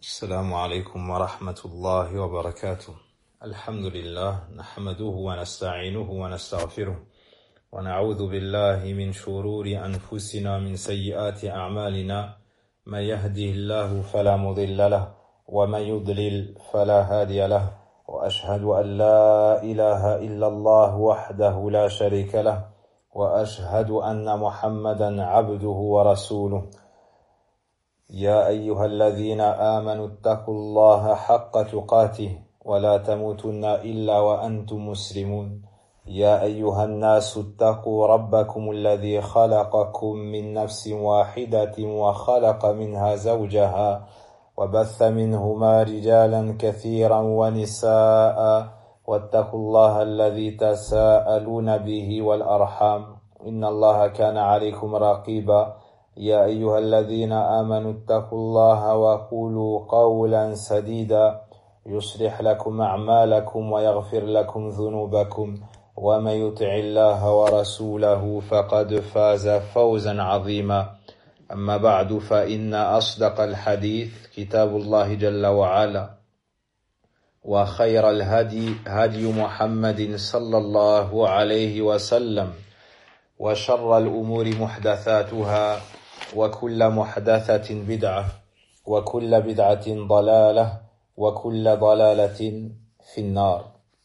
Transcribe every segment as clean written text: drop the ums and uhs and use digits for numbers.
السلام عليكم ورحمة الله وبركاته. الحمد لله نحمده ونستعينه ونستغفره ونعوذ بالله من شرور أنفسنا من سيئات أعمالنا من يهده الله فلا مضل له ومن يضلل فلا هادي له وأشهد أن لا إله إلا الله وحده لا شريك له وأشهد أن محمدا عبده ورسوله. يا أيها الذين آمنوا اتقوا الله حق تقاته ولا تموتن إلا وأنتم مسلمون. يا أيها الناس اتقوا ربكم الذي خلقكم من نفس واحدة وخلق منها زوجها وبث منهما رجالا كثيرا ونساء واتقوا الله الذي تساءلون به والأرحام إن الله كان عليكم رقيبا. يا أيها الذين آمنوا اتقوا الله وقولوا قولا سديدا يصلح لكم أعمالكم ويغفر لكم ذنوبكم ومن يطع الله ورسوله فقد فاز فوزا عظيما. أما بعد فإن أصدق الحديث كتاب الله جل وعلا وخير الهدي هدي محمد صلى الله عليه وسلم وشر الأمور محدثاتها وكل محدثة بدعة وكل بدعة ضلالة وكل ضلالة في النار.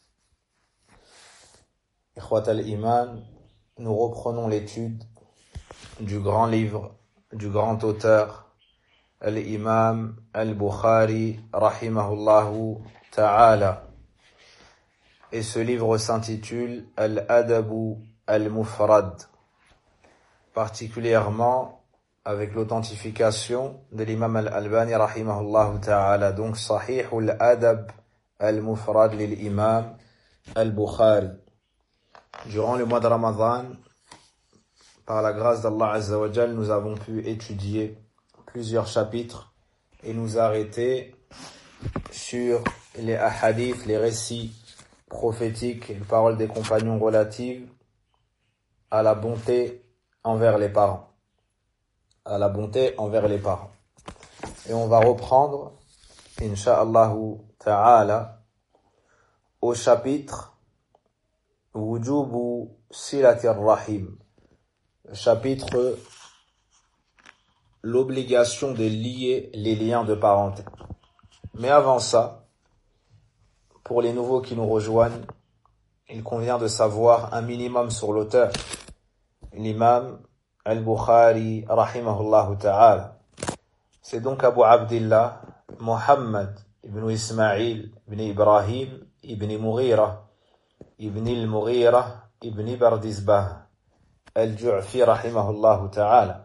Ikhwat al-Iman, nous reprenons l'étude du grand livre, du grand auteur, al-Imam al-Bukhari, rahimahullahu ta'ala. Et ce livre s'intitule Al-Adabu al-Mufrad, particulièrement avec l'authentification de l'imam al-Albani rahimahullah ta'ala. Donc Sahih al-Adab al-Mufrad l'imam al-Bukhari. Durant le mois de Ramadan, par la grâce d'Allah Azza wa Jal, nous avons pu étudier plusieurs chapitres et nous arrêter sur les ahadiths, les récits prophétiques et les paroles des compagnons relatives à la bonté envers les parents. À la bonté envers les parents. Et on va reprendre, insha'Allahu ta'ala, au chapitre Wujubu Silatir Rahim. Le chapitre l'obligation de lier les liens de parenté. Mais avant ça, pour les nouveaux qui nous rejoignent, il convient de savoir un minimum sur l'auteur, l'imam al-Bukhari rahimahullah ta'ala. C'est donc Abu Abdillah Muhammad ibn Ismail ibn Ibrahim ibn Mughira ibn al-Mughira ibn Bardizbah al-Ju'fi rahimahullah ta'ala.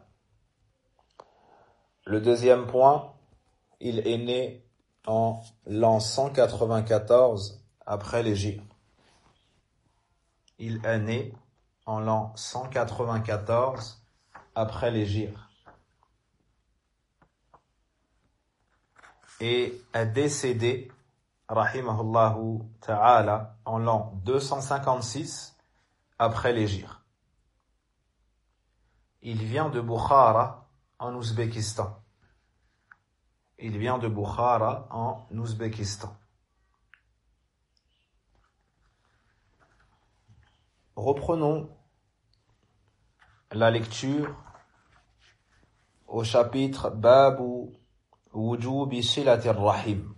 Le deuxième point, il est né en l'an 194 après l'Hégire. Il est né en l'an 194 après l'Hégire. Et est décédé, rahimahullahu ta'ala, en l'an 256 après l'Hégire. Il vient de Bukhara en Ouzbékistan. Il vient de Bukhara en Ouzbékistan. Reprenons la lecture au chapitre Babu Wujubi Silatir Rahim.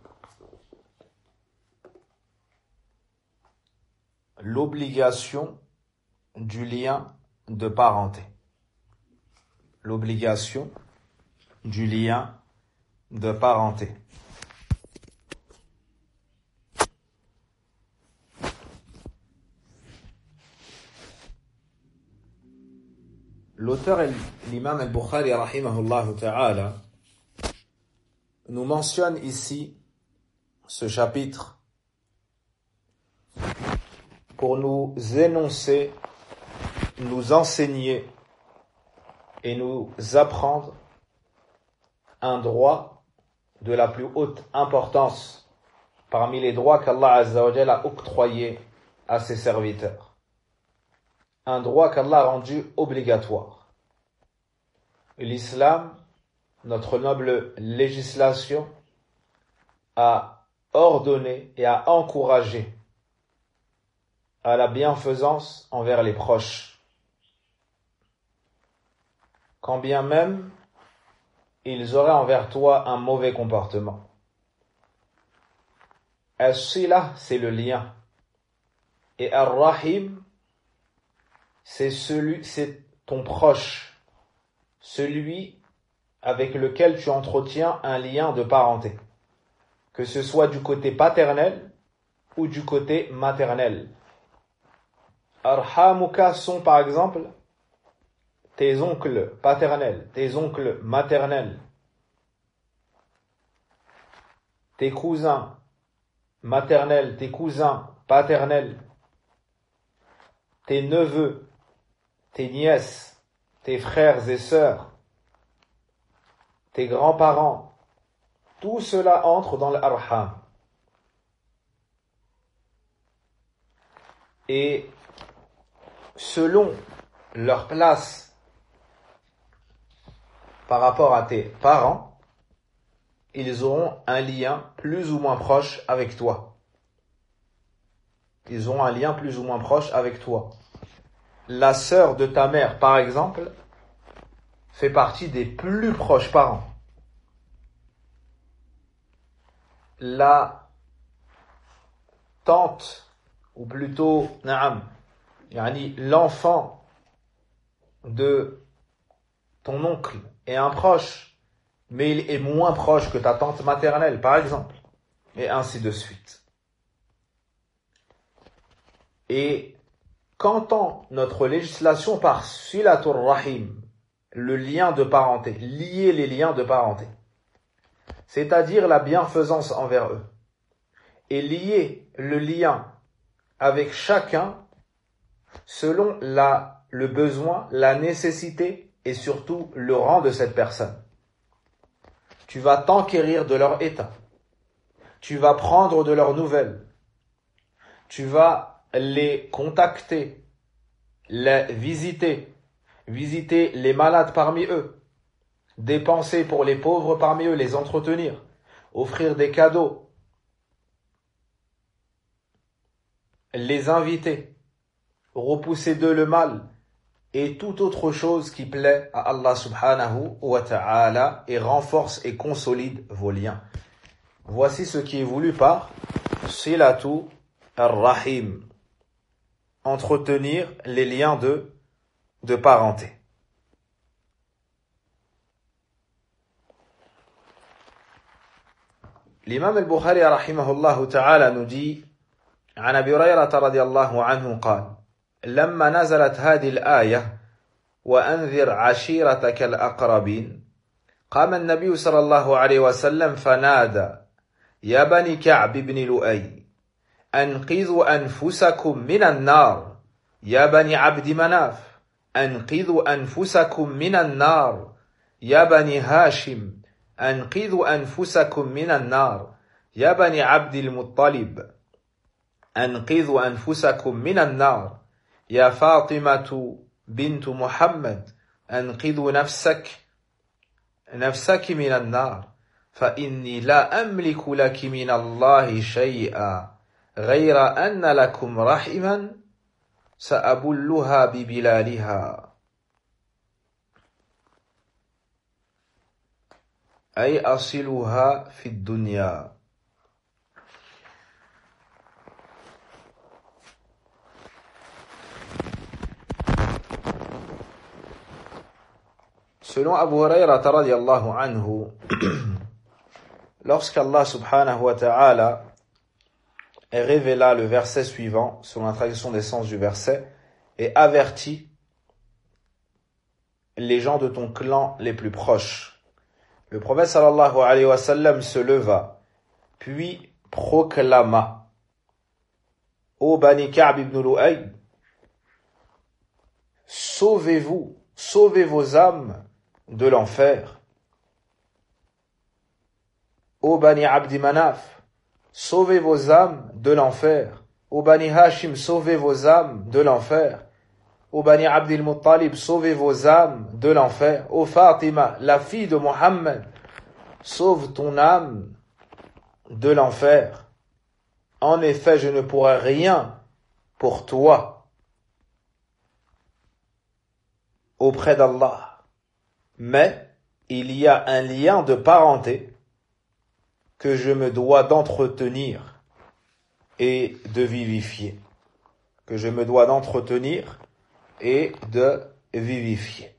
L'obligation du lien de parenté. L'obligation du lien de parenté. L'auteur, l'imam al-Bukhari rahimahullah ta'ala, nous mentionne ici ce chapitre pour nous énoncer, nous enseigner et nous apprendre un droit de la plus haute importance parmi les droits qu'Allah Azza wa Jalla a octroyés à ses serviteurs. Un droit qu'Allah a rendu obligatoire. L'islam, notre noble législation, à ordonner et à encourager à la bienfaisance envers les proches, quand bien même ils auraient envers toi un mauvais comportement. As-sila, c'est le lien. Et Ar-Rahim, c'est ton proche, celui avec lequel tu entretiens un lien de parenté, que ce soit du côté paternel ou du côté maternel. Arhamuka sont par exemple tes oncles paternels, tes oncles maternels, tes cousins maternels, tes cousins paternels, tes neveux, tes nièces, tes frères et sœurs, tes grands-parents, tout cela entre dans l'arham. Et selon leur place par rapport à tes parents, ils auront un lien plus ou moins proche avec toi. Ils auront un lien plus ou moins proche avec toi. La sœur de ta mère, par exemple, fait partie des plus proches parents. La tante, ou plutôt, l'enfant de ton oncle est un proche, mais il est moins proche que ta tante maternelle, par exemple, et ainsi de suite. Et qu'entend notre législation par silatur rahim, le lien de parenté, lier les liens de parenté, c'est-à-dire la bienfaisance envers eux, et lier le lien avec chacun selon le besoin, la nécessité et surtout le rang de cette personne. Tu vas t'enquérir de leur état, tu vas prendre de leurs nouvelles, tu vas les contacter, les visiter les malades parmi eux, dépenser pour les pauvres parmi eux, les entretenir, offrir des cadeaux, les inviter, repousser d'eux le mal et toute autre chose qui plaît à Allah subhanahu wa ta'ala et renforce et consolide vos liens. Voici ce qui est voulu par silatu ar-rahim, entretenir les liens de parenté. L'imam al-Bukhari rahimahullah ta'ala nous dit عن أبي هريرة رضي الله عنه قال لما نزلت هذه الآية وأنذر عشيرتك الأقربين قام النبي صلى الله عليه وسلم فنادى يا بني كعب بن لؤي أنقذوا أنفسكم من النار يا بني عبد مناف أنقذوا أنفسكم من النار يا بني هاشم أنقذوا أنفسكم من النار يا بني عبد المطلب أنقذوا أنفسكم من النار يا فاطمة بنت محمد أنقذوا نفسك من النار فإني لا أملك لك من الله شيئا غير أن لكم رحما سأبلها ببلالها أي أصلها في الدنيا. Selon Abu Hurayrata radiyallahu anhu, lorsqu'Allah subhanahu wa ta'ala révéla le verset suivant, selon la traduction des sens du verset, et avertit les gens de ton clan les plus proches, le prophète sallallahu alayhi wa sallam se leva, puis proclama: Ô Bani Ka'b ibn Lu'ay, sauvez-vous, sauvez vos âmes de l'enfer. Ô Bani Abdi Manaf, sauvez vos âmes de l'enfer. Ô Bani Hashim, sauvez vos âmes de l'enfer. Ô Bani Abdil Muttalib, sauvez vos âmes de l'enfer. Ô Fatima, la fille de Mohammed, sauve ton âme de l'enfer. En effet, je ne pourrai rien pour toi auprès d'Allah. Mais il y a un lien de parenté que je me dois d'entretenir et de vivifier. Que je me dois d'entretenir et de vivifier.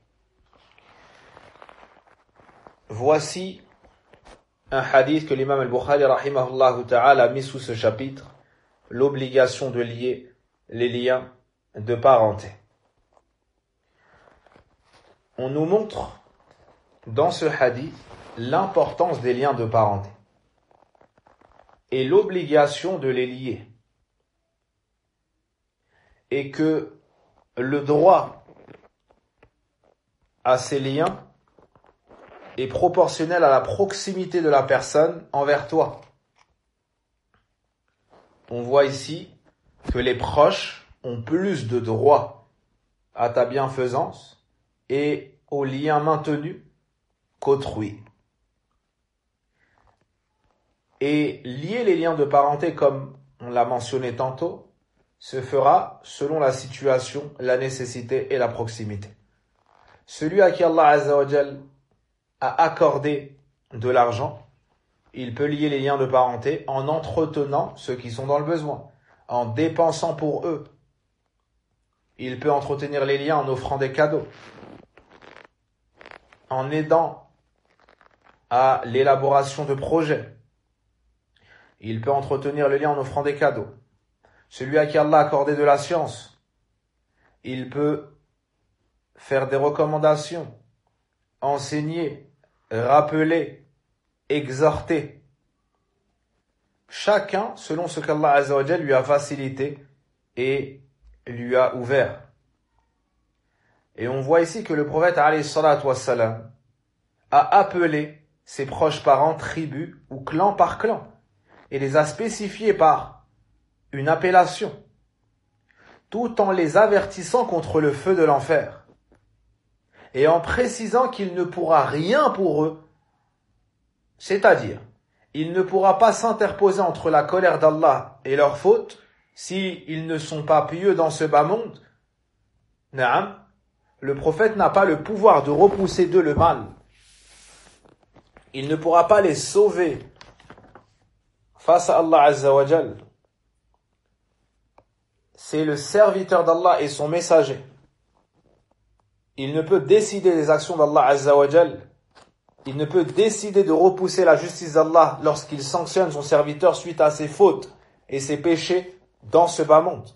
Voici un hadith que l'imam al-Bukhari rahimahullah ta'ala a mis sous ce chapitre, l'obligation de lier les liens de parenté. On nous montre dans ce hadith l'importance des liens de parenté et l'obligation de les lier, et que le droit à ces liens est proportionnel à la proximité de la personne envers toi. On voit ici que les proches ont plus de droit à ta bienfaisance et aux liens maintenus qu'autrui. Et lier les liens de parenté, comme on l'a mentionné tantôt, se fera selon la situation, la nécessité et la proximité. Celui à qui Allah Azza wa Jal a accordé de l'argent, il peut lier les liens de parenté en entretenant ceux qui sont dans le besoin, en dépensant pour eux. Il peut entretenir les liens en offrant des cadeaux, en aidant à l'élaboration de projets. Il peut entretenir le lien en offrant des cadeaux. Celui à qui Allah a accordé de la science, il peut faire des recommandations, enseigner, rappeler, exhorter. Chacun selon ce qu'Allah Azza wa Jal lui a facilité et lui a ouvert. Et on voit ici que le prophète alayhi salatu wassalam a appelé ses proches parents tribus ou clan par clan et les a spécifiés par une appellation, tout en les avertissant contre le feu de l'enfer et en précisant qu'il ne pourra rien pour eux, c'est-à-dire il ne pourra pas s'interposer entre la colère d'Allah et leur faute s'ils ne sont pas pieux dans ce bas monde. Naam, le prophète n'a pas le pouvoir de repousser d'eux le mal. Il ne pourra pas les sauver face à Allah Azza wa Jal. C'est le serviteur d'Allah et son messager. Il ne peut décider des actions d'Allah Azza wa Jal. Il ne peut décider de repousser la justice d'Allah lorsqu'il sanctionne son serviteur suite à ses fautes et ses péchés dans ce bas monde.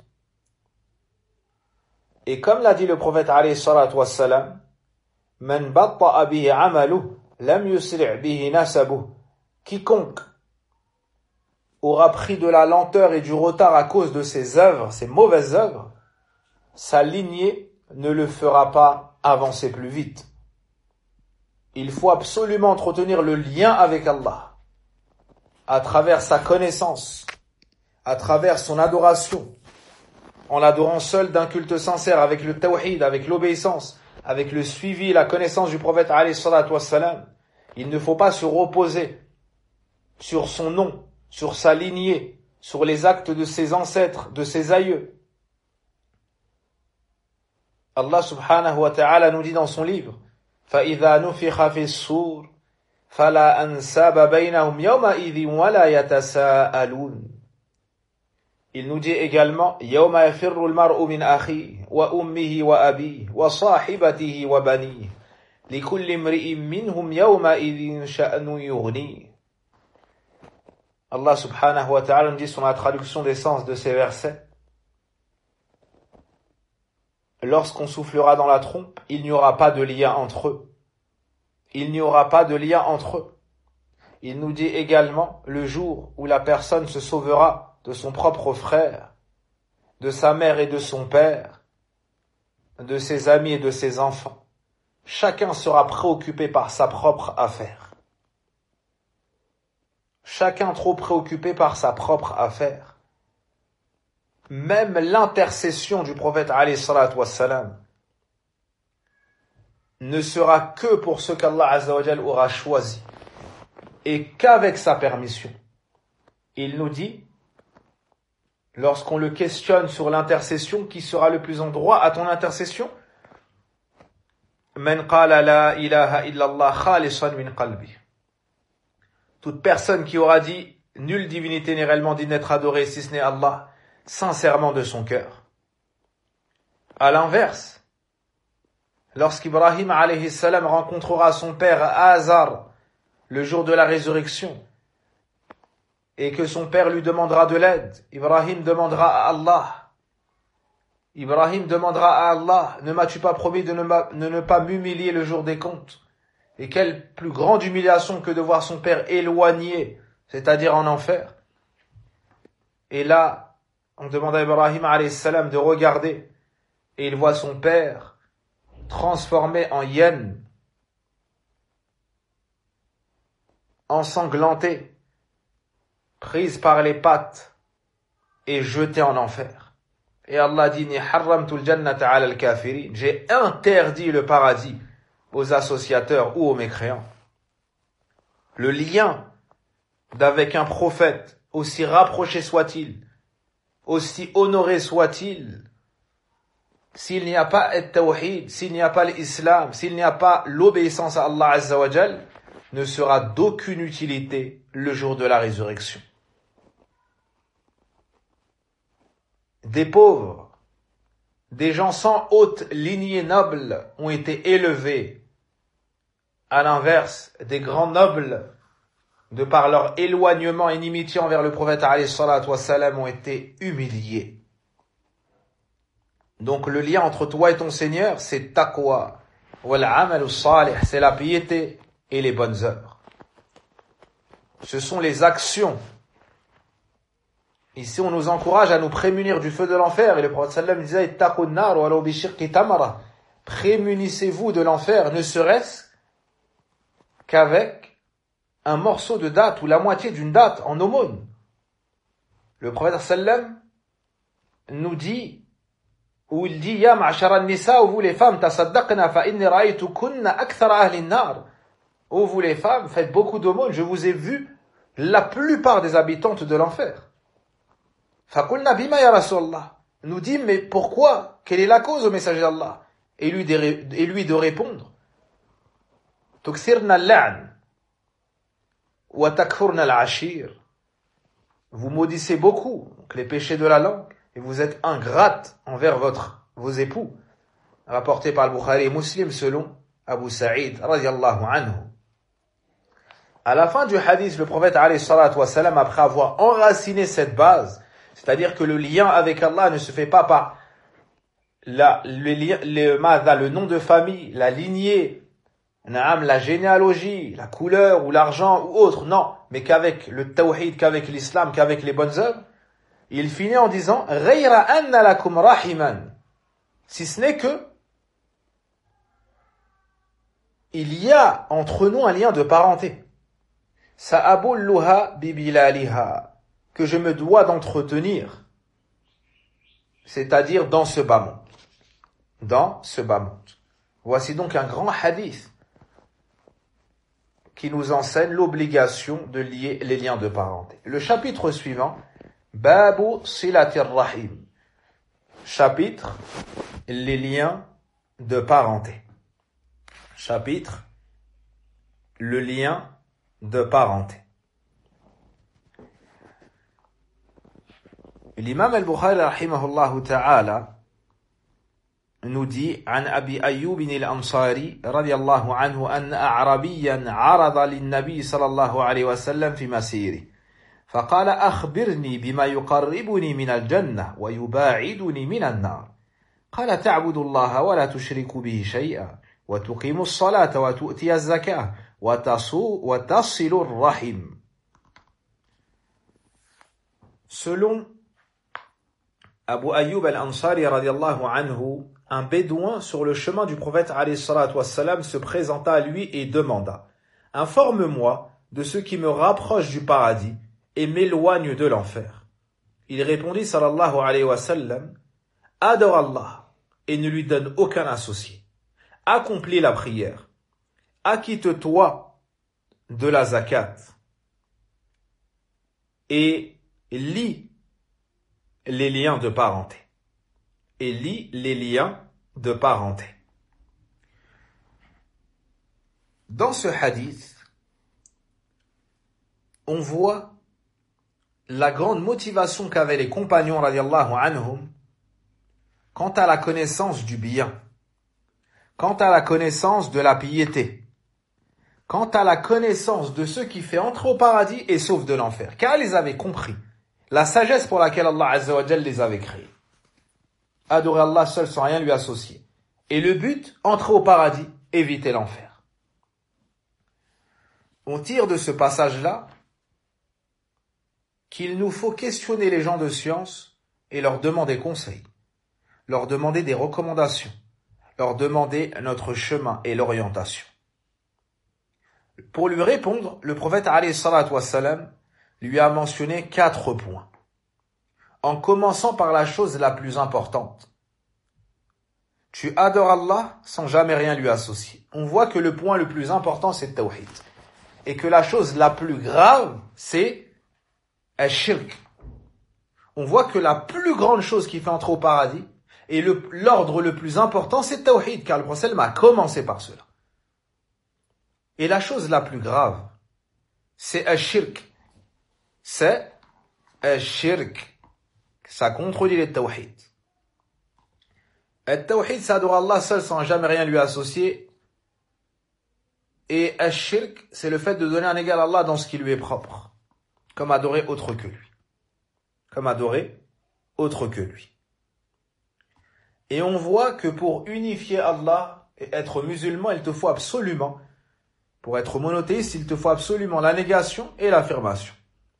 Et comme l'a dit le prophète alayhi salatu wassalam, Man batta'a bihi amaluhu lam yusri' bihi nasabuhu. Quiconque aura pris de la lenteur et du retard à cause de ses œuvres, ses mauvaises œuvres, sa lignée ne le fera pas avancer plus vite. Il faut absolument entretenir le lien avec Allah, à travers sa connaissance, à travers son adoration, en l'adorant seul d'un culte sincère, avec le tawhid, avec l'obéissance, avec le suivi et la connaissance du prophète alayhi salatu wassalam. Il ne faut pas se reposer sur son nom, sur sa lignée, sur les actes de ses ancêtres, de ses aïeux. Allah subhanahu wa ta'ala nous dit dans son livre, فَإِذَا نُفِخَ فِي الصُّورِ فَلَا أَنْسَابَ بَيْنَهُمْ يَوْمَئِذٍ وَلَا يَتَسَاءَلُونَ. Il nous dit également, يَوْمَ يَفِرُّ الْمَرْءُ مِنْ أَخِيهِ وَأُمِّهِ وَأَبِيهِ وَصَاحِبَتِهِ وَبَنِيهِ لِكُلِّ امْرِئٍ مِّنْهُمْ يَوْمَئِذٍ شَأْنٌ يُغْنِيهِ. Allah subhanahu wa ta'ala nous dit sur la traduction des sens de ces versets, lorsqu'on soufflera dans la trompe, il n'y aura pas de lien entre eux. Il n'y aura pas de lien entre eux. Il nous dit également le jour où la personne se sauvera de son propre frère, de sa mère et de son père, de ses amis et de ses enfants. Chacun sera préoccupé par sa propre affaire. Chacun trop préoccupé par sa propre affaire. Même l'intercession du prophète alayhi salatu wassalam ne sera que pour ce qu'Allah Azza wa Jal aura choisi et qu'avec sa permission. il nous dit, lorsqu'on le questionne sur l'intercession, qui sera le plus en droit à ton intercession? Man qala la ilaha illallah khalisan min qalbi. Toute personne qui aura dit nulle divinité n'est réellement digne d'être adorée si ce n'est Allah, sincèrement de son cœur. À l'inverse, lorsqu'Ibrahim alayhi salam rencontrera son père Azar le jour de la résurrection et que son père lui demandera de l'aide, Ibrahim demandera à Allah. Ibrahim demandera à Allah, ne m'as-tu pas promis de ne pas m'humilier le jour des comptes? Et quelle plus grande humiliation que de voir son père éloigné, c'est-à-dire en enfer. Et là, on demande à Ibrahim alayhi salam de regarder, et il voit son père transformé en hyène, ensanglanté, prise par les pattes et jeté en enfer. Et Allah dit, j'ai interdit le paradis aux associateurs ou aux mécréants. Le lien d'avec un prophète, aussi rapproché soit-il, aussi honoré soit-il, s'il n'y a pas le tawhid, s'il n'y a pas l'islam, s'il n'y a pas l'obéissance à Allah Azza wa Jal, ne sera d'aucune utilité le jour de la résurrection. Des pauvres, des gens sans haute lignée noble ont été élevés. À l'inverse, des grands nobles, de par leur éloignement et inimitié envers le prophète alayhi salatu wassalam, ont été humiliés. Donc le lien entre toi et ton Seigneur, c'est taqwa, wal amal salih, c'est la piété et les bonnes œuvres. Ce sont les actions. Ici, on nous encourage à nous prémunir du feu de l'enfer. Et le prophète sallam disait, ittaqun nar walau bi shiqqi tamra. Prémunissez-vous de l'enfer, ne serait-ce qu'avec un morceau de date ou la moitié d'une date en aumône. Le prophète sallam nous dit, où il dit, ya ma'ashara an-nisa, où vous les femmes, tasaddaqna fa inni ra'aytukunna akthara ahli an-nar. Où vous les femmes, faites beaucoup d'aumônes, je vous ai vu la plupart des habitantes de l'enfer. Faqulna bima ya Rasulallah. Nous dit, mais pourquoi? Quelle est la cause au messager d'Allah? Et lui de répondre, Tuksirna al-la'n wa takfurna al-ashir. Vous maudissez beaucoup, donc les péchés de la langue, et vous êtes ingrate envers vos époux. Rapporté par le Bukhari et Muslim selon Abu Sa'id radiyallahu anhu. À la fin du hadith, le prophète alayhi salatu wa salam, après avoir enraciné cette base, c'est-à-dire que le lien avec Allah ne se fait pas par le nom de famille, la lignée, la généalogie, la couleur ou l'argent ou autre, non, mais qu'avec le tawhid, qu'avec l'islam, qu'avec les bonnes œuvres. Il finit en disant, ghayra anna lakum rahiman, si ce n'est que il y a entre nous un lien de parenté. Sa'abulluha bibilaliha, que je me dois d'entretenir, c'est-à-dire dans ce bas monde. Dans ce bas monde. Voici donc un grand hadith qui nous enseigne l'obligation de lier les liens de parenté. Le chapitre suivant, Babu Silatir Rahim. Chapitre, les liens de parenté. Chapitre, le lien de parenté. L'imam al-Bukhari rahimahullah ta'ala nous dit عن أبي أيوب الأنصاري رضي الله عنه أن أعربيا عرض للنبي صلى الله عليه وسلم في مسيره فقال أخبرني بما يقربني من الجنة ويباعدني من النار قال تعبد الله ولا تشرك به شيئا وتقيم الصلاة وتؤتي الزكاة وتصل الرحم. Selon Abu Ayyub al-Ansari radiyallahu anhu, un bédouin sur le chemin du prophète alayhi salatu wassalam se présenta à lui et demanda, informe-moi de ce qui me rapproche du paradis et m'éloigne de l'enfer. Il répondit sallallahu alayhi wa sallam, adore Allah et ne lui donne aucun associé. Accomplis la prière. Acquitte-toi de la zakat et lie les liens de parenté. Et lie les liens de parenté. Dans ce hadith, on voit la grande motivation qu'avaient les compagnons radiyallahu anhum quant à la connaissance du bien, quant à la connaissance de la piété, quant à la connaissance de ce qui fait entrer au paradis et sauve de l'enfer. Car ils avaient compris la sagesse pour laquelle Allah Azza wa Jal les avait créés. Adorer Allah seul sans rien lui associer. Et le but, entrer au paradis, éviter l'enfer. On tire de ce passage-là qu'il nous faut questionner les gens de science et leur demander conseil, leur demander des recommandations, leur demander notre chemin et l'orientation. Pour lui répondre, le prophète alayhi salatu wassalam lui a mentionné 4 points, en commençant par la chose la plus importante. Tu adores Allah sans jamais rien lui associer. On voit que le point le plus important, c'est le tawhid. Et que la chose la plus grave, c'est al-shirk. On voit que la plus grande chose qui fait entrer au paradis, et l'ordre le plus important, c'est le tawhid, car le prophète a commencé par cela. Et la chose la plus grave, c'est al-shirk. C'est al-shirk. Ça contredit le tawhid. Le tawhid, c'est adorer Allah seul sans jamais rien lui associer. Et al-shirk, c'est le fait de donner un égal à Allah dans ce qui lui est propre. Comme adorer autre que lui. Comme adorer autre que lui. Et on voit que pour unifier Allah et être musulman, il te faut absolument, pour être monothéiste, il te faut absolument la négation et l'affirmation.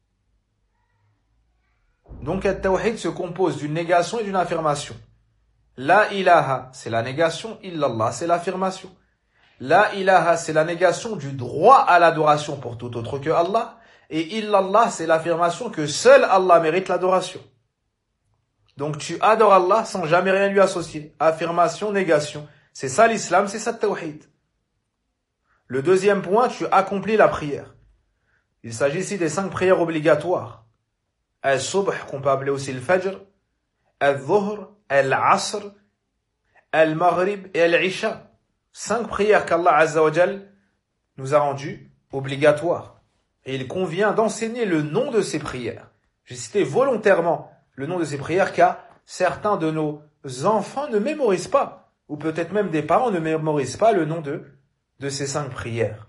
Donc, le tawhid se compose d'une négation et d'une affirmation. La ilaha, c'est la négation, illallah, c'est l'affirmation. La ilaha, c'est la négation du droit à l'adoration pour tout autre que Allah. Et illallah, c'est l'affirmation que seul Allah mérite l'adoration. Donc tu adores Allah sans jamais rien lui associer. Affirmation, négation. C'est ça l'islam, c'est ça le tawhid. Le deuxième point, tu accomplis la prière. Il s'agit ici des 5 prières obligatoires. Al-subh, qu'on peut appeler aussi le fajr, al-dhuhr, al-asr, al-maghrib et al-isha. 5 prières qu'Allah Azza wa Jal nous a rendues obligatoires. Et il convient d'enseigner le nom de ces prières. J'ai cité volontairement le nom de ces prières car certains de nos enfants ne mémorisent pas, ou peut-être même des parents ne mémorisent pas le nom de ces 5 prières.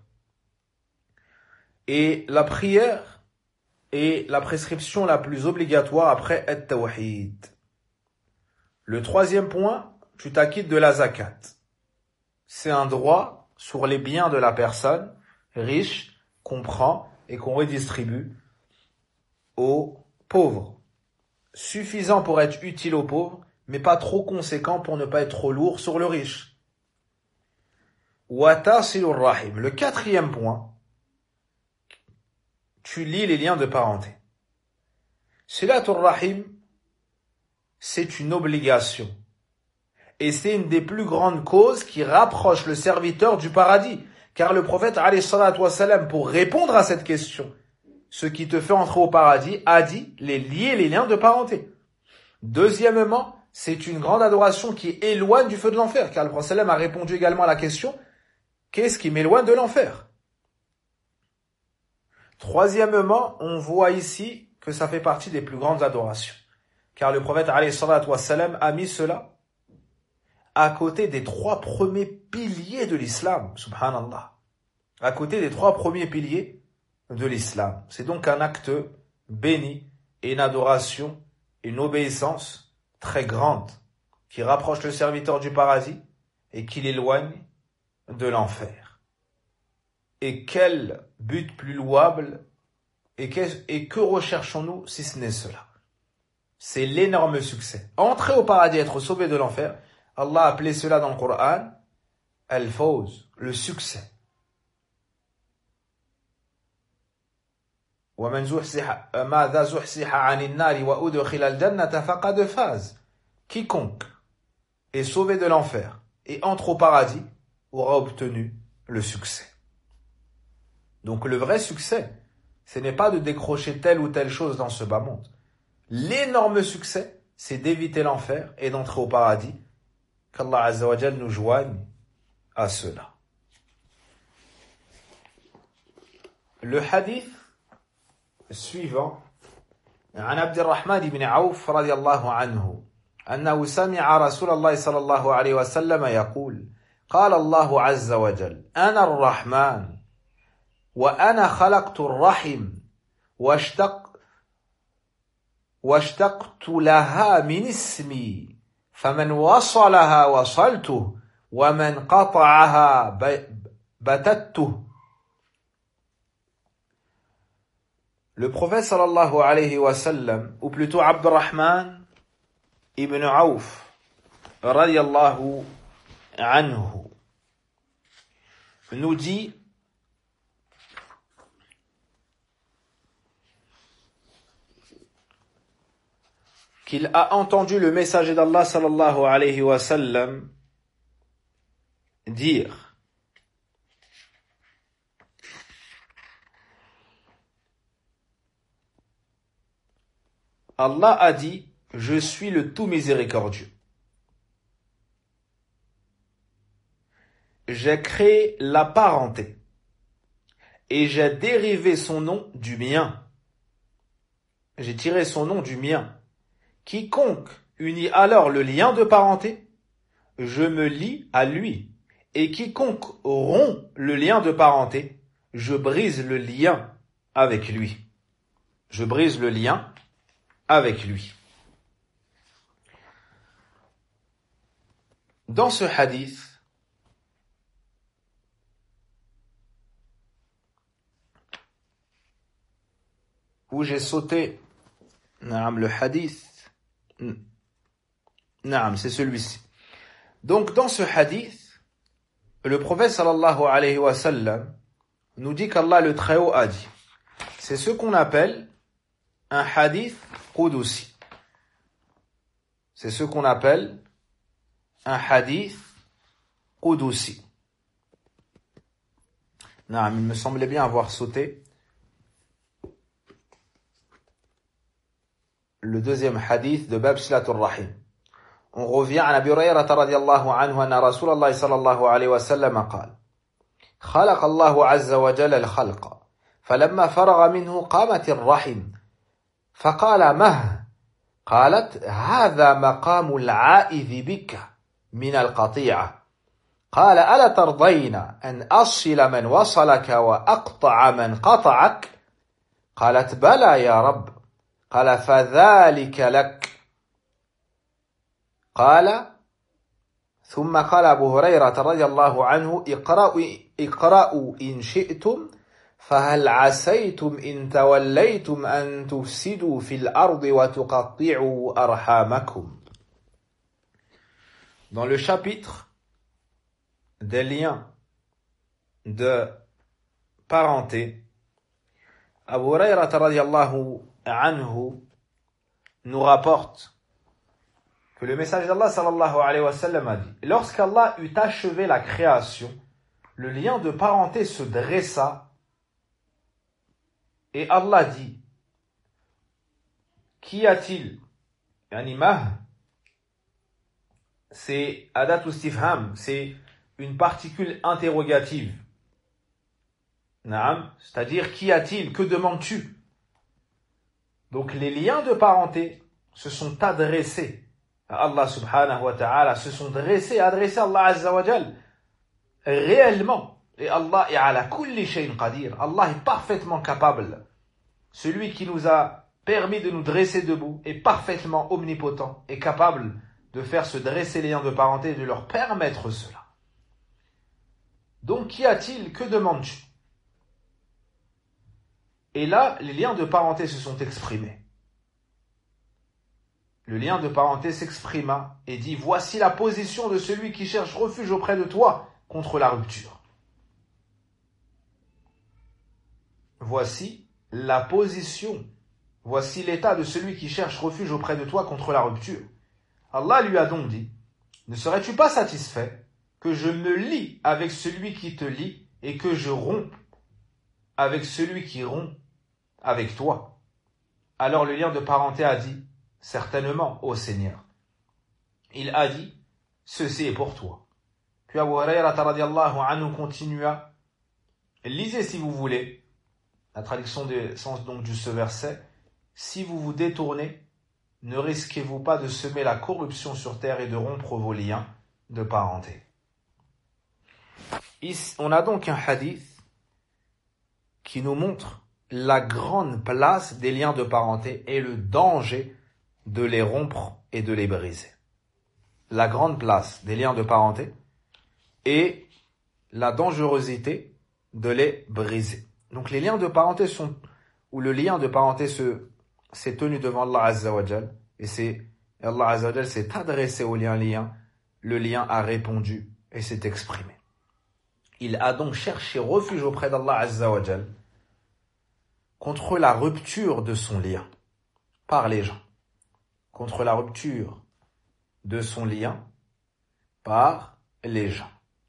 Et la prière est la prescription la plus obligatoire après at-tawhid. Le 3e point, tu t'acquittes de la zakat. C'est un droit sur les biens de la personne riche qu'on prend et qu'on redistribue aux pauvres. Suffisant pour être utile aux pauvres, mais pas trop conséquent pour ne pas être trop lourd sur le riche. Wa tasilur rahim. Le 4e point, tu lis les liens de parenté. Silatur rahim, c'est une obligation. Et c'est une des plus grandes causes qui rapproche le serviteur du paradis. Car le prophète, alayhi salatu wassalam, pour répondre à cette question, ce qui te fait entrer au paradis, a dit lier les liens de parenté. Deuxièmement, c'est une grande adoration qui éloigne du feu de l'enfer. Car le prophète a répondu également à la question, qu'est-ce qui m'éloigne de l'enfer? Troisièmement, on voit ici que ça fait partie des plus grandes adorations. Car le prophète, alayhi salatu wassalam, a mis cela à côté des 3 premiers piliers de l'islam, subhanallah. À côté des 3 premiers piliers de l'islam. C'est donc un acte béni et une adoration, une obéissance très grande qui rapproche le serviteur du paradis et qui l'éloigne de l'enfer. Et quel but plus louable et que recherchons-nous si ce n'est cela? C'est l'énorme succès. Entrer au paradis, être sauvé de l'enfer, Allah a appelé cela dans le Coran al-fawz, le succès. Quiconque est sauvé de l'enfer et entre au paradis aura obtenu le succès. Donc le vrai succès, ce n'est pas de décrocher telle ou telle chose dans ce bas monde. L'énorme succès, c'est d'éviter l'enfer et d'entrer au paradis. Qu'Allah Azza wa Jal nous joigne à cela. Le hadith suivant, عن عبد الرحمن بن عوف رضي الله عنه أنه سمع رسول الله صلى الله عليه وسلم يقول قال الله عز وجل أنا الرحمن وأنا خلقت الرحم واشتقت لها من اسمي فمن وصلها وصلته ومن قطعها بتته. Le prophète sallallahu alayhi wa sallam, ou plutôt Abdurrahman ibn Auf radiyallahu anhu, nous dit qu'il a entendu le messager d'Allah sallallahu alayhi wa sallam dire: Allah a dit, je suis le tout miséricordieux. J'ai créé la parenté et j'ai dérivé son nom du mien. J'ai tiré son nom du mien. Quiconque unit alors le lien de parenté, je me lie à lui. Et quiconque rompt le lien de parenté, je brise le lien avec lui. Je brise le lien avec lui. Dans ce hadith, où j'ai sauté, le hadith, c'est celui-ci. Donc dans ce hadith, le prophète sallallahu alayhi wa sallam nous dit qu'Allah le Très-Haut a dit. C'est ce qu'on appelle un hadith Qudusi. C'est ce qu'on appelle un hadith Qudusi. Il me semblait bien avoir sauté le deuxième hadith de Bab Silatul Rahim. On revient à Abi Hurayra radiyallahu anhu anna Rasulullah sallallahu alayhi wa sallam قال خلق الله عز وجل الخلق فلما فرغ منه قامت الرحم فقال مه قالت هذا مقام العائذ بك من القطيعة قال ألا ترضين أن أصل من وصلك وأقطع من قطعك قالت بلى يا رب قال فذلك لك قال ثم قال أبو هريرة رضي الله عنه اقرأوا إن شئتم فهل عسيتم إن توليتم أن تفسدوا في الأرض وتقطعوا أرحامكم. Dans le chapitre des liens de parenté, Abu Hurayra radiyallahu anhu nous rapporte que le messager d'Allah sallallahu alayhi wa sallam a dit: lorsqu'Allah eut achevé la création, le lien de parenté se dressa et Allah dit: Qu'y a-t-il? Yani mah, c'est adat istifham, c'est une particule interrogative. Naam, c'est-à-dire qu'y a-t-il? Que demandes-tu? Donc les liens de parenté se sont adressés à Allah subhanahu wa ta'ala, se sont adressés à Allah azza wa jal réellement. Et Allah est ala kulli shay'in qadir. Allah est parfaitement capable. Celui qui nous a permis de nous dresser debout est parfaitement omnipotent et capable de faire se dresser les liens de parenté et de leur permettre cela. Donc qu'y a-t-il? Que demandes-tu? Et là, les liens de parenté se sont exprimés. Le lien de parenté s'exprima et dit: voici la position de celui qui cherche refuge auprès de toi contre la rupture. Voici la position, voici l'état de celui qui cherche refuge auprès de toi contre la rupture. Allah lui a donc dit: ne serais-tu pas satisfait que je me lie avec celui qui te lie et que je romps avec celui qui rompt avec toi. Alors le lien de parenté a dit, certainement, ô Seigneur. Il a dit, ceci est pour toi. Puis Abu Hurayrata radiyallahu anhu continua, lisez si vous voulez, la traduction du sens donc de ce verset, si vous vous détournez, ne risquez-vous pas de semer la corruption sur terre et de rompre vos liens de parenté. On a donc un hadith qui nous montre la grande place des liens de parenté et le danger de les rompre et de les briser. La grande place des liens de parenté et la dangerosité de les briser. Donc les liens de parenté le lien de parenté s'est tenu devant Allah Azza wa Jal, et Allah Azza wa Jal s'est adressé au lien, le lien a répondu et s'est exprimé. Il a donc cherché refuge auprès d'Allah Azza wa Jal contre la rupture de son lien par les gens. Contre la rupture de son lien par les gens.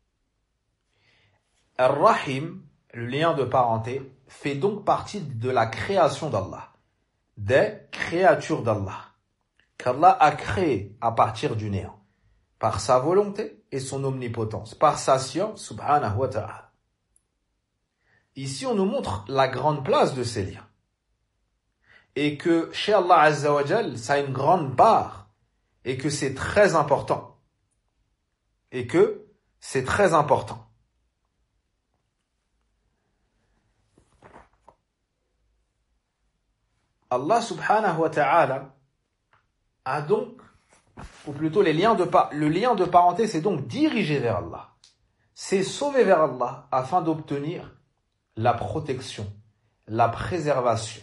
Ar-Rahim, le lien de parenté, fait donc partie de la création d'Allah, des créatures d'Allah, qu'Allah a créé à partir du néant, par sa volonté et son omnipotence, par sa science, subhanahu wa ta'ala. Ici, on nous montre la grande place de ces liens. Et que chez Allah Azza wa Jal, ça a une grande part. Et que c'est très important. Allah subhanahu wa ta'ala a donc, ou plutôt le lien de parenté, c'est donc dirigé vers Allah. C'est sauvé vers Allah afin d'obtenir la protection, la préservation.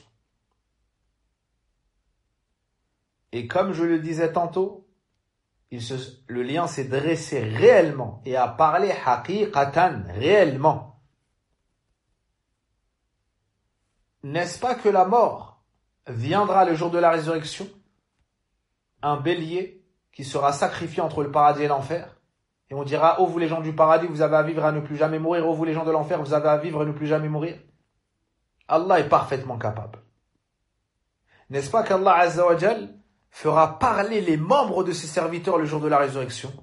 Et comme je le disais tantôt, le lien s'est dressé réellement et a parlé haqiqatan, réellement. N'est-ce pas que la mort viendra le jour de la résurrection? Un bélier qui sera sacrifié entre le paradis et l'enfer. Et on dira, ô vous les gens du paradis, vous avez à vivre à ne plus jamais mourir. Ô vous les gens de l'enfer, vous avez à vivre à ne plus jamais mourir. Allah est parfaitement capable. N'est-ce pas qu'Allah Azza wa Jal fera parler les membres de ses serviteurs le jour de la résurrection?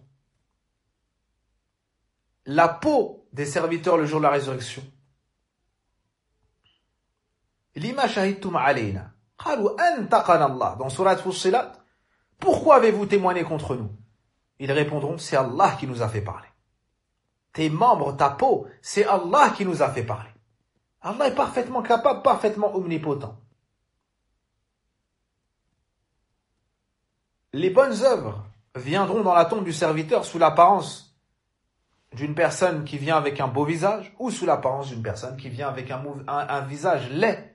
La peau des serviteurs le jour de la résurrection. Lima shahidtum alayna. Qalu antaqana Allah. Dans Surat Fussilat, pourquoi avez-vous témoigné contre nous? Ils répondront, c'est Allah qui nous a fait parler. Tes membres, ta peau, c'est Allah qui nous a fait parler. Allah est parfaitement capable, parfaitement omnipotent. Les bonnes œuvres viendront dans la tombe du serviteur sous l'apparence d'une personne qui vient avec un beau visage ou sous l'apparence d'une personne qui vient avec un visage laid.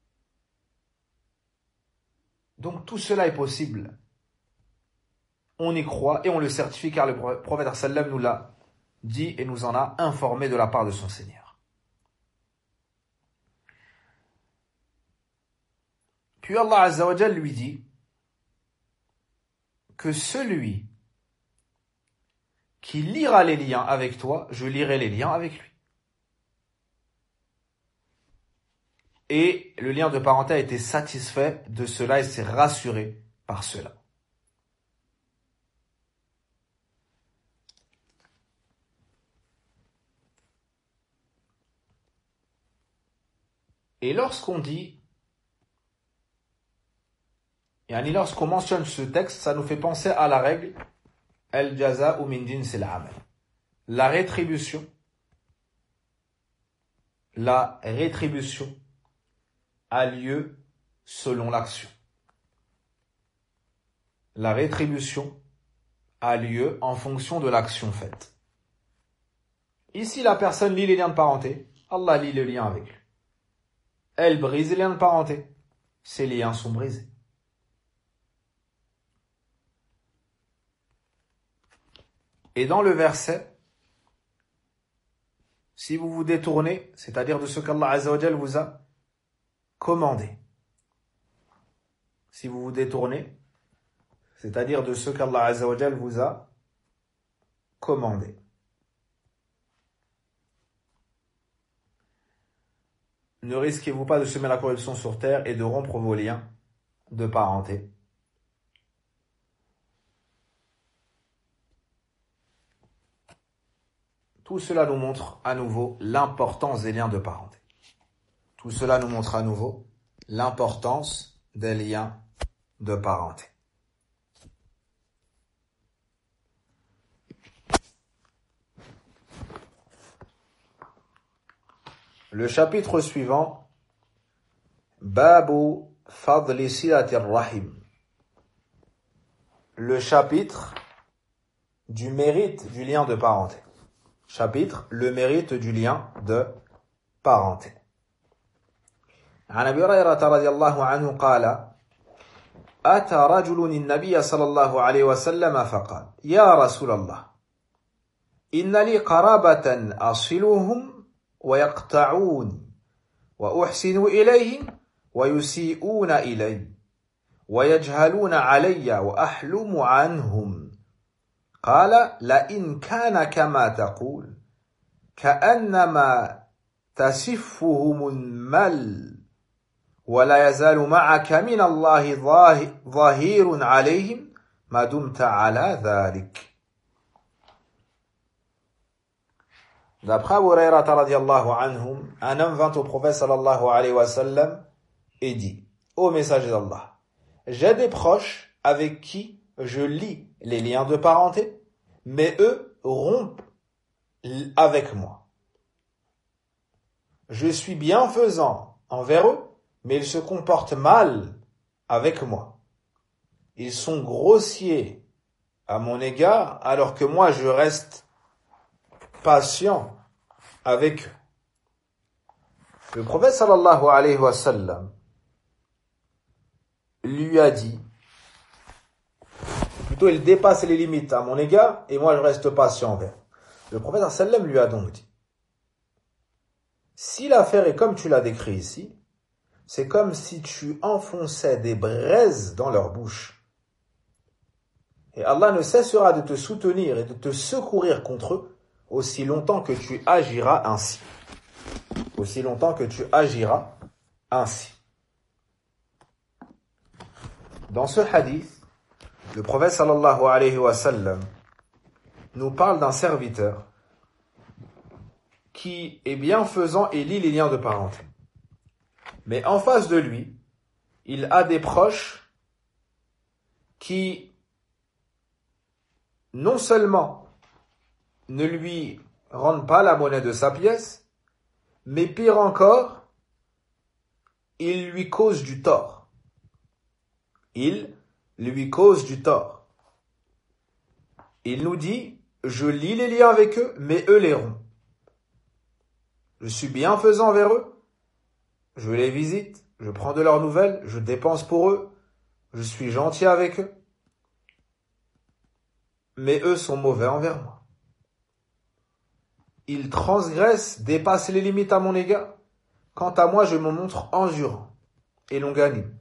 Donc tout cela est possible. On y croit et on le certifie car le prophète sallam nous l'a dit et nous en a informé de la part de son Seigneur. Puis Allah Azza wa Jal lui dit que celui qui liera les liens avec toi, je lirai les liens avec lui. Et le lien de parenté a été satisfait de cela et s'est rassuré par cela. Et lorsqu'on mentionne ce texte, ça nous fait penser à la règle al-jaza'u min jinsil amal. La rétribution a lieu selon l'action. La rétribution a lieu en fonction de l'action faite. Ici, la personne lie les liens de parenté, Allah lie le lien avec lui. Elle brise les liens de parenté, ses liens sont brisés. Et dans le verset, si vous vous détournez, c'est-à-dire de ce qu'Allah Azza wa Jal vous a commandé. Si vous vous détournez, c'est-à-dire de ce qu'Allah Azza wa Jal vous a commandé. ne risquez-vous pas de semer la corruption sur terre et de rompre vos liens de parenté? Tout cela nous montre à nouveau l'importance des liens de parenté. Tout cela nous montre à nouveau l'importance des liens de parenté. Le chapitre suivant, Babu Fadli Silatir Rahim. Le chapitre du mérite du lien de parenté. Chapitre, le mérite du lien de parenté. عن أبي هريرة رضي الله عنه قال: أتى رجل النبي صلى الله عليه وسلم فقال: يا رسول الله، إن لي قرابة أصلهم ويقطعون وأحسن إليهم ويسيئون إلي ويجهلون علي وأحلم عنهم. قال: لئن كان كما تقول كأنما تسفهم المل ولا يزال معك من الله ظهير عليهم ما دمت على ذلك. D'après Abu Hurayrata radiyallahu anhum, un homme vint au prophète sallallahu alayhi wa sallam et dit: Ô messager d'Allah, j'ai des proches avec qui je lie les liens de parenté, mais eux rompent avec moi. Je suis bienfaisant envers eux, mais ils se comportent mal avec moi. Ils sont grossiers à mon égard, alors que moi je reste patient avec eux. Le prophète sallallahu alayhi wa sallam lui a dit, plutôt il dépasse les limites à mon égard et moi je reste patient envers. Le prophète sallallahu alayhi wa sallam lui a donc dit, si l'affaire est comme tu l'as décrit ici, c'est comme si tu enfonçais des braises dans leur bouche. Et Allah ne cessera de te soutenir et de te secourir contre eux aussi longtemps que tu agiras ainsi. Aussi longtemps que tu agiras ainsi. Dans ce hadith, le prophète sallallahu alayhi wa sallam nous parle d'un serviteur qui est bienfaisant et lie les liens de parenté. Mais en face de lui, il a des proches qui non seulement ne lui rendent pas la monnaie de sa pièce, mais pire encore, ils lui causent du tort. Ils lui causent du tort. Il nous dit, je lie les liens avec eux, mais eux les rompent. Je suis bienfaisant envers eux, je les visite, je prends de leurs nouvelles, je dépense pour eux, je suis gentil avec eux, mais eux sont mauvais envers moi. Ils transgressent, dépassent les limites à mon égard. Quant à moi, je me montre endurant et longanime.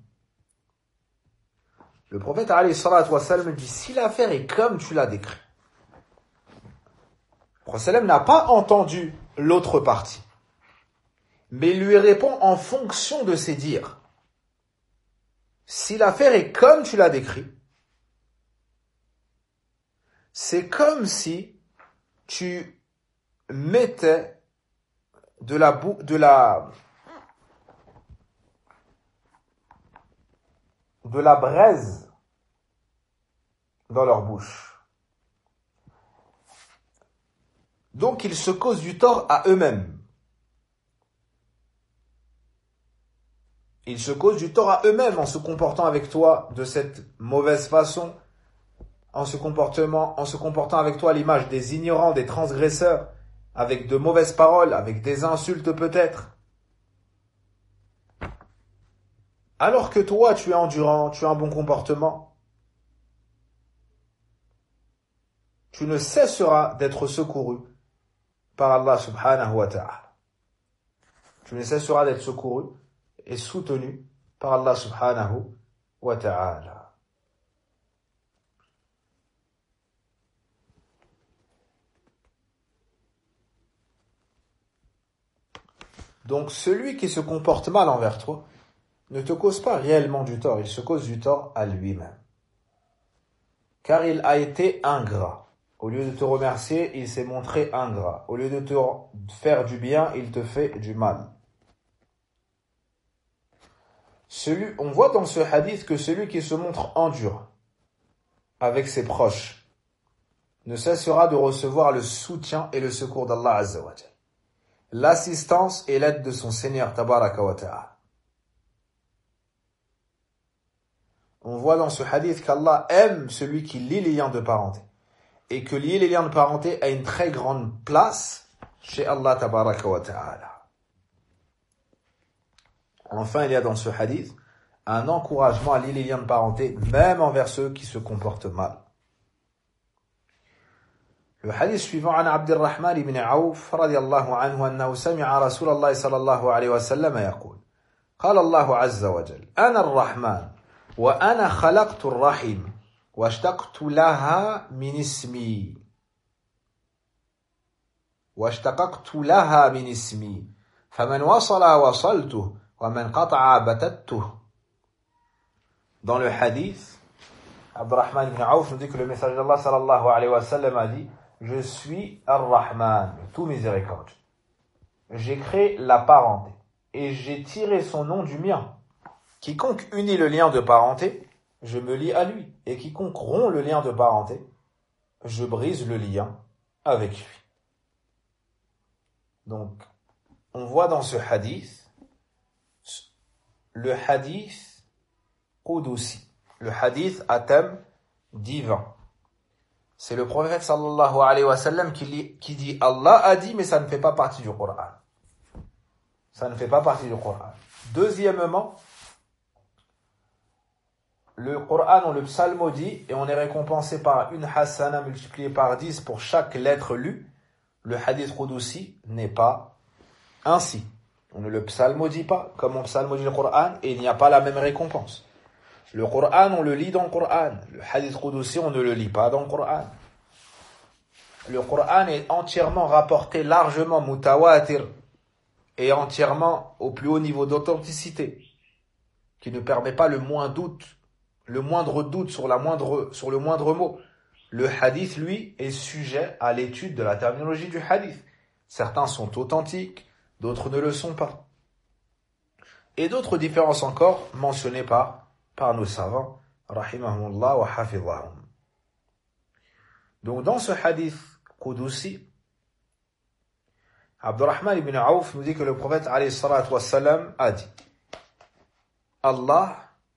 Le prophète alayhi salatu wa sallam dit, si l'affaire est comme tu l'as décrit, le prophète n'a pas entendu l'autre partie, mais il lui répond en fonction de ses dires. Si l'affaire est comme tu l'as décrit, c'est comme si tu mettais de la braise dans leur bouche. Donc ils se causent du tort à eux-mêmes. Ils se causent du tort à eux-mêmes en se comportant avec toi de cette mauvaise façon, en se comportant avec toi à l'image des ignorants, des transgresseurs, avec de mauvaises paroles, avec des insultes peut-être. Alors que toi, tu es endurant, tu as un bon comportement, tu ne cesseras d'être secouru par Allah subhanahu wa ta'ala. Tu ne cesseras d'être secouru et soutenu par Allah subhanahu wa ta'ala. Donc celui qui se comporte mal envers toi ne te cause pas réellement du tort, il se cause du tort à lui-même. Car il a été ingrat. Au lieu de te remercier, il s'est montré ingrat. Au lieu de te faire du bien, il te fait du mal. On voit dans ce hadith que celui qui se montre endurant avec ses proches ne cessera de recevoir le soutien et le secours d'Allah Azza wa Jal, l'assistance et l'aide de son Seigneur Tabaraka wa Ta'ala. On voit dans ce hadith qu'Allah aime celui qui lie les liens de parenté et que lier les liens de parenté a une très grande place chez Allah Tabaraka wa Ta'ala. Enfin, il y a dans ce hadith un encouragement à lier les liens de parenté même envers ceux qui se comportent mal. Le hadith suivant عن عبد الرحمن بن عوف رضي الله عنه أنه سمع رسول الله صلى الله عليه وسلم يقول قال الله عز وجل أنا الرحمن وأنا خلقت الرحم واشتقت لها من اسمي فمن وصل وصلته ومن قطع بتته. Dans le hadith, Abdurrahman ibn Auf nous dit que le messager d'Allah sallallahu alayhi wa sallam a dit: je suis Ar-Rahman, tout miséricordieux. J'ai créé la parenté et j'ai tiré son nom du mien. Quiconque unit le lien de parenté, je me lie à lui. Et quiconque rompt le lien de parenté, je brise le lien avec lui. Donc, on voit dans ce hadith, le hadith Qudusi, le hadith à thème divin. C'est le prophète sallallahu alayhi wa sallam qui dit Allah a dit, mais ça ne fait pas partie du Coran. Ça ne fait pas partie du Coran. Deuxièmement, le Coran, on le psalmodie et on est récompensé par une hasana multipliée par 10 pour chaque lettre lue. Le hadith Qudusi n'est pas ainsi. On ne le psalmodie pas comme on psalmodie le Coran et il n'y a pas la même récompense. Le Coran, on le lit dans le Coran. Le hadith Qudusi, on ne le lit pas dans le Coran. Le Coran est entièrement rapporté largement mutawatir et entièrement au plus haut niveau d'authenticité, qui ne permet pas le moindre doute sur le moindre mot. Le hadith, lui, est sujet à l'étude de la terminologie du hadith. Certains sont authentiques, d'autres ne le sont pas. Et d'autres différences encore mentionnées par nos savants, rahimahumullah wa hafidhahum. Donc dans ce hadith Qudusi, Abdurrahman ibn Auf nous dit que le prophète alayhi salatu wassalam a dit: Allah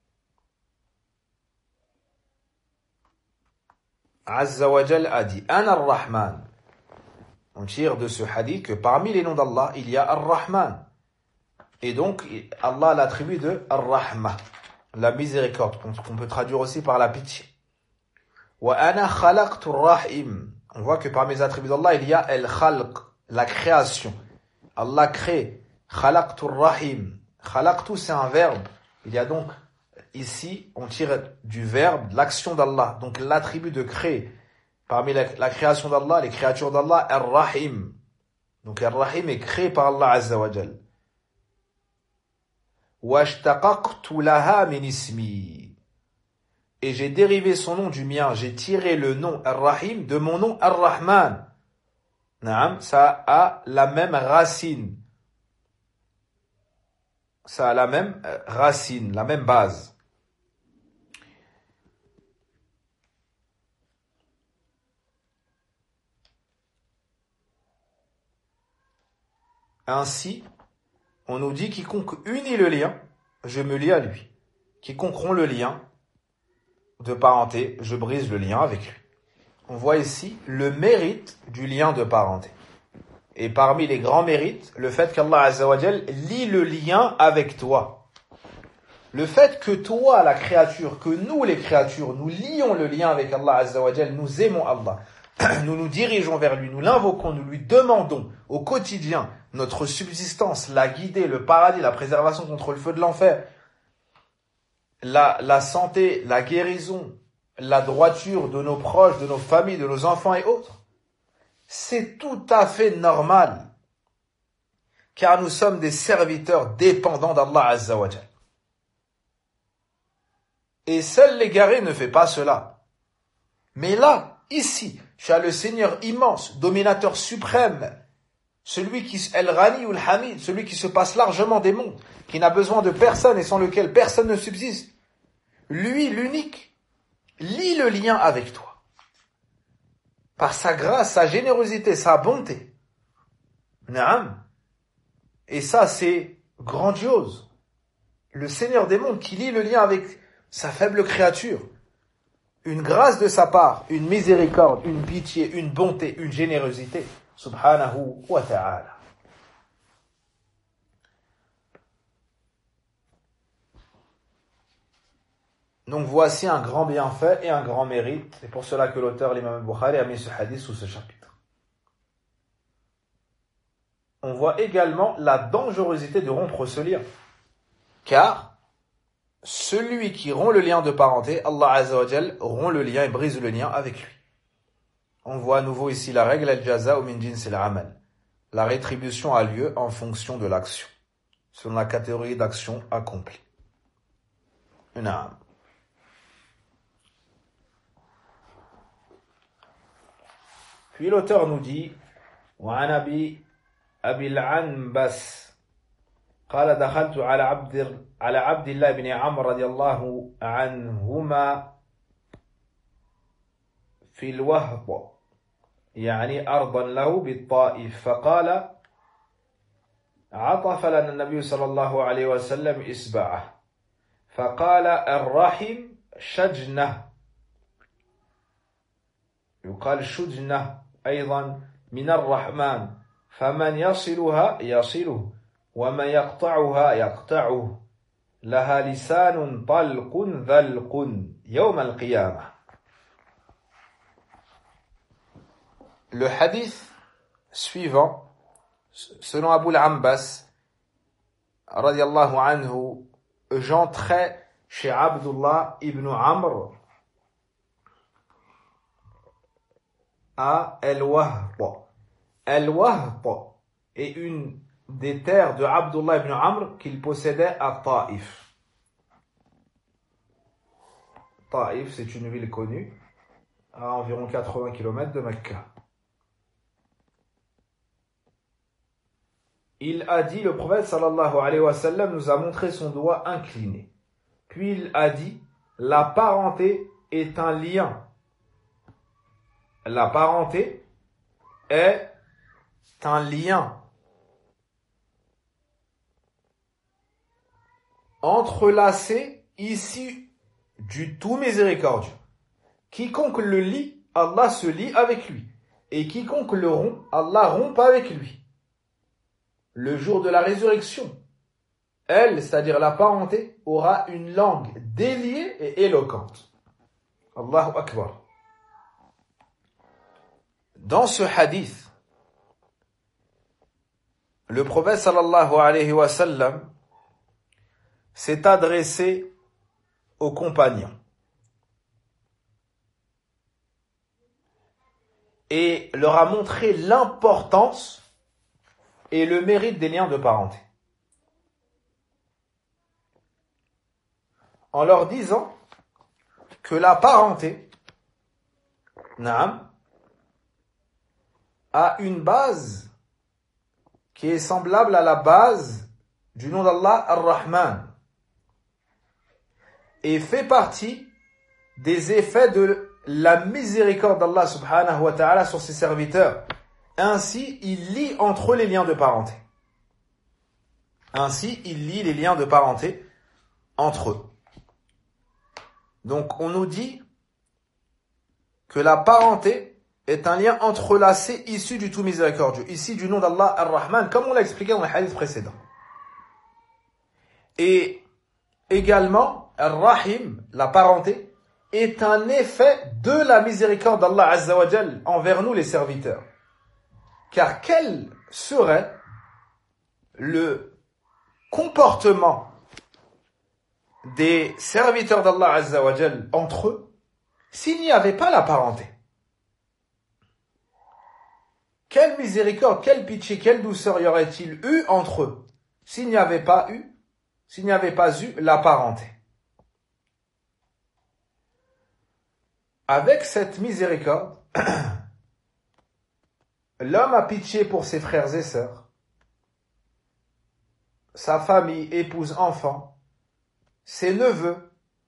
Azza wa Jal a dit Ana ar-Rahman. On tire de ce hadith que parmi les noms d'Allah, il y a Ar-Rahman. Et donc, Allah l'attribue de Ar-Rahma, la miséricorde, qu'on peut traduire aussi par la pitié. Wa ana khalaqtu ar-Rahim. On voit que parmi les attributs d'Allah, il y a al-Khalq, la création. Allah crée. Khalaqtu ar-Rahim. Khalaqtu, c'est un verbe. Il y a donc, ici, on tire du verbe, l'action d'Allah. Donc, l'attribut de créer. Parmi la création d'Allah, les créatures d'Allah, Ar-Rahim. Donc, Ar-Rahim est créé par Allah Azza wa Jal. وَاشْتَقَقْتُ لَهَا مِنْ اسْمِي. Et j'ai dérivé son nom du mien. J'ai tiré le nom Ar-Rahim de mon nom Ar-Rahman. Naam, ça a la même racine. Ça a la même racine, la même base. Ainsi, on nous dit quiconque unit le lien, je me lie à lui. Quiconque rompt le lien de parenté, je brise le lien avec lui. On voit ici le mérite du lien de parenté. Et parmi les grands mérites, le fait qu'Allah Azza wa Jal lie le lien avec toi. Le fait que toi, la créature, que nous les créatures, nous lions le lien avec Allah Azza wa Jal, nous aimons Allah, nous nous dirigeons vers lui, nous l'invoquons, nous lui demandons au quotidien notre subsistance, la guidée, le paradis, la préservation contre le feu de l'enfer, la santé, la guérison, la droiture de nos proches, de nos familles, de nos enfants et autres. C'est tout à fait normal car nous sommes des serviteurs dépendants d'Allah Azza wa Jal. Et seul l'égaré ne fait pas cela. Mais là, ici, tu as le Seigneur immense, dominateur suprême, celui qui est El-Ghani ou El-Hamid, celui qui se passe largement des mondes, qui n'a besoin de personne et sans lequel personne ne subsiste. Lui, l'unique, lie le lien avec toi. Par sa grâce, sa générosité, sa bonté. Naam. Et ça, c'est grandiose. Le Seigneur des mondes qui lie le lien avec sa faible créature. Une grâce de sa part, une miséricorde, une pitié, une bonté, une générosité. Subhanahu wa ta'ala. Donc voici un grand bienfait et un grand mérite. C'est pour cela que l'auteur, l'imam al-Bukhari, a mis ce hadith sous ce chapitre. On voit également la dangerosité de rompre ce lien. Car celui qui rompt le lien de parenté, Allah Azza wa Jal rompt le lien et brise le lien avec lui. On voit à nouveau ici la règle al-jaza'u min jins al-amal. La rétribution a lieu en fonction de l'action, selon la catégorie d'action accomplie. Naam. Puis l'auteur nous dit وعن أبي العنبس قال دخلت على عبد الله بن عمرو رضي الله عنهما في الوهب يعني أرضا له بالطائف فقال عطف لنا النبي صلى الله عليه وسلم إصبعه فقال الرحم شجنة يقال شجنة أيضا من الرحمن فمن يصلها يصله ومن يقطعها يقطعه لها لسان طلق ذلق يوم القيامة. Le hadith suivant, selon Abu al-Ambas, radiyallahu anhu, j'entrais chez Abdullah ibn Amr à El-Wahb. El-Wahb est une des terres de Abdullah ibn Amr qu'il possédait à Taïf. Taïf, c'est une ville connue, à environ 80 km de Mecca. Il a dit, le prophète sallallahu alayhi wa sallam nous a montré son doigt incliné. Puis il a dit, la parenté est un lien. La parenté est un lien entrelacé issu du tout miséricordieux. Quiconque le lie, Allah se lie avec lui. Et quiconque le rompt, Allah rompt avec lui. Le jour de la résurrection, elle, c'est-à-dire la parenté, aura une langue déliée et éloquente. Allahu Akbar. Dans ce hadith, le prophète sallallahu alayhi wa sallam s'est adressé aux compagnons et leur a montré l'importance et le mérite des liens de parenté. En leur disant que la parenté, naam, a une base qui est semblable à la base du nom d'Allah Ar-Rahman et fait partie des effets de la miséricorde d'Allah subhanahu wa ta'ala sur ses serviteurs. Ainsi, il lie entre eux les liens de parenté. Ainsi, il lie les liens de parenté entre eux. Donc, on nous dit que la parenté est un lien entrelacé issu du tout miséricordieux, ici du nom d'Allah Ar-Rahman, comme on l'a expliqué dans le hadith précédent. Et également, Ar-Rahim, la parenté, est un effet de la miséricorde d'Allah Azza wa Jal envers nous les serviteurs. Car quel serait le comportement des serviteurs d'Allah Azza wa Jal entre eux s'il n'y avait pas la parenté? quelle miséricorde, quelle pitié, quelle douceur y aurait-il eu entre eux s'il n'y avait pas eu la parenté. Avec cette miséricorde, l'homme a pitié pour ses frères et sœurs, sa famille, épouse, enfants, ses neveux,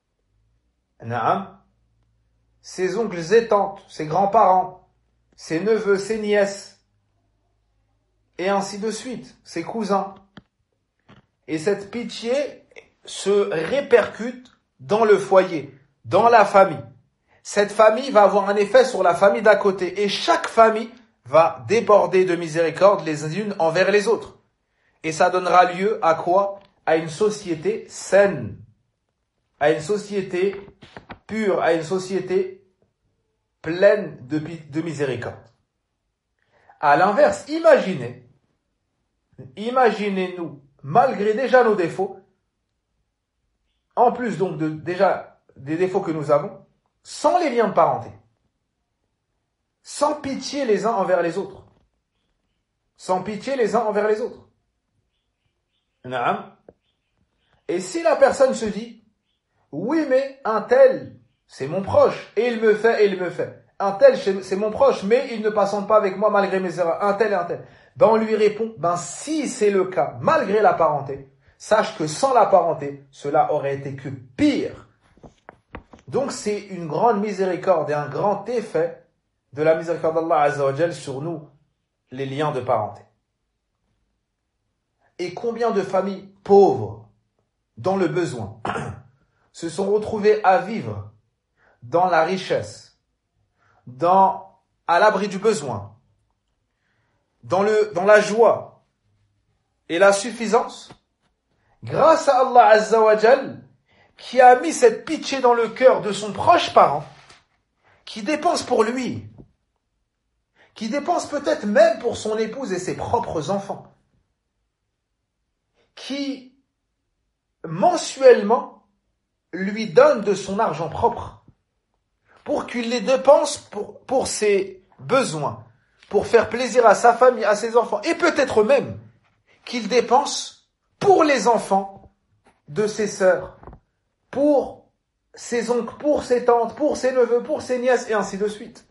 ses oncles et tantes, ses grands-parents, ses neveux, ses nièces, et ainsi de suite, ses cousins. Et cette pitié se répercute dans le foyer, dans la famille. Cette famille va avoir un effet sur la famille d'à côté, et chaque famille va déborder de miséricorde les unes envers les autres. Et ça donnera lieu à quoi? À une société saine, à une société pure, à une société pleine de miséricorde. À l'inverse, imaginez-nous, malgré déjà nos défauts, en plus donc déjà des défauts que nous avons, sans les liens de parenté, sans pitié les uns envers les autres, sans pitié les uns envers les autres. Et si la personne se dit, oui mais un tel, c'est mon proche, et il me fait. Un tel, c'est mon proche, mais il ne patiente pas avec moi malgré mes erreurs. Un tel et un tel. Ben on lui répond, si c'est le cas, malgré la parenté, sache que sans la parenté, cela aurait été que pire. Donc c'est une grande miséricorde et un grand effet de la miséricorde d'Allah Azza wa Jal sur nous, les liens de parenté. Et combien de familles pauvres, dans le besoin, se sont retrouvées à vivre dans la richesse, à l'abri du besoin, dans la joie et la suffisance, grâce à Allah Azza wa Jal, qui a mis cette pitié dans le cœur de son proche parent, qui dépense pour lui, qui dépense peut-être même pour son épouse et ses propres enfants, qui mensuellement lui donne de son argent propre pour qu'il les dépense pour ses besoins, pour faire plaisir à sa famille, à ses enfants, et peut-être même qu'il dépense pour les enfants de ses sœurs, pour ses oncles, pour ses tantes, pour ses neveux, pour ses nièces, et ainsi de suite.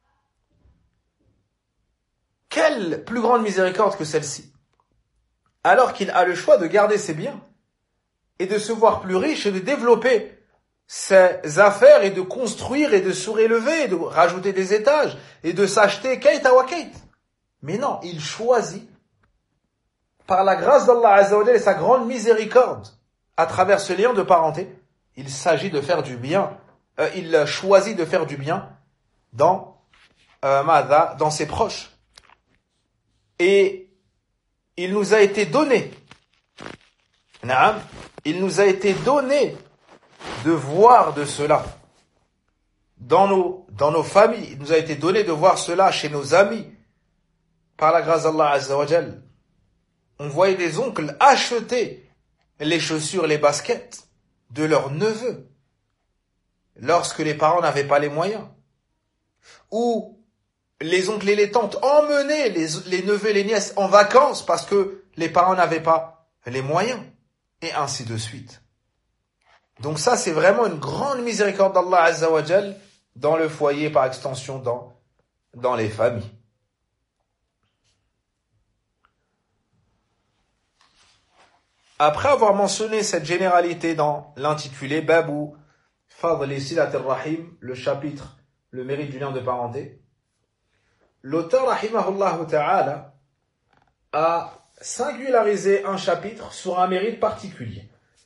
Quelle plus grande miséricorde que celle-ci, alors qu'il a le choix de garder ses biens et de se voir plus riche et de développer ses affaires et de construire et de surélever, et de rajouter des étages et de s'acheter kaita wa kait. Mais non, il choisit, par la grâce d'Allah Azza wa Jalla et sa grande miséricorde, à travers ce lien de parenté, il s'agit de faire du bien, il choisit de faire du bien dans ses proches. Et il nous a été donné, de voir de cela dans nos familles. Il nous a été donné de voir cela chez nos amis, par la grâce d'Allah Azza wa Jal. On voyait des oncles acheter les chaussures, les baskets de leurs neveux, lorsque les parents n'avaient pas les moyens. Ou les oncles et les tantes emmenaient les neveux et les nièces en vacances parce que les parents n'avaient pas les moyens. Et ainsi de suite. Donc ça, c'est vraiment une grande miséricorde d'Allah Azza wa Jal dans le foyer, par extension dans les familles. Après avoir mentionné cette généralité dans l'intitulé Babu Fadli Silat al-Rahim, le chapitre, le mérite du lien de parenté, l'auteur, rahimahullah ta'ala, a singularisé un chapitre sur un mérite particulier.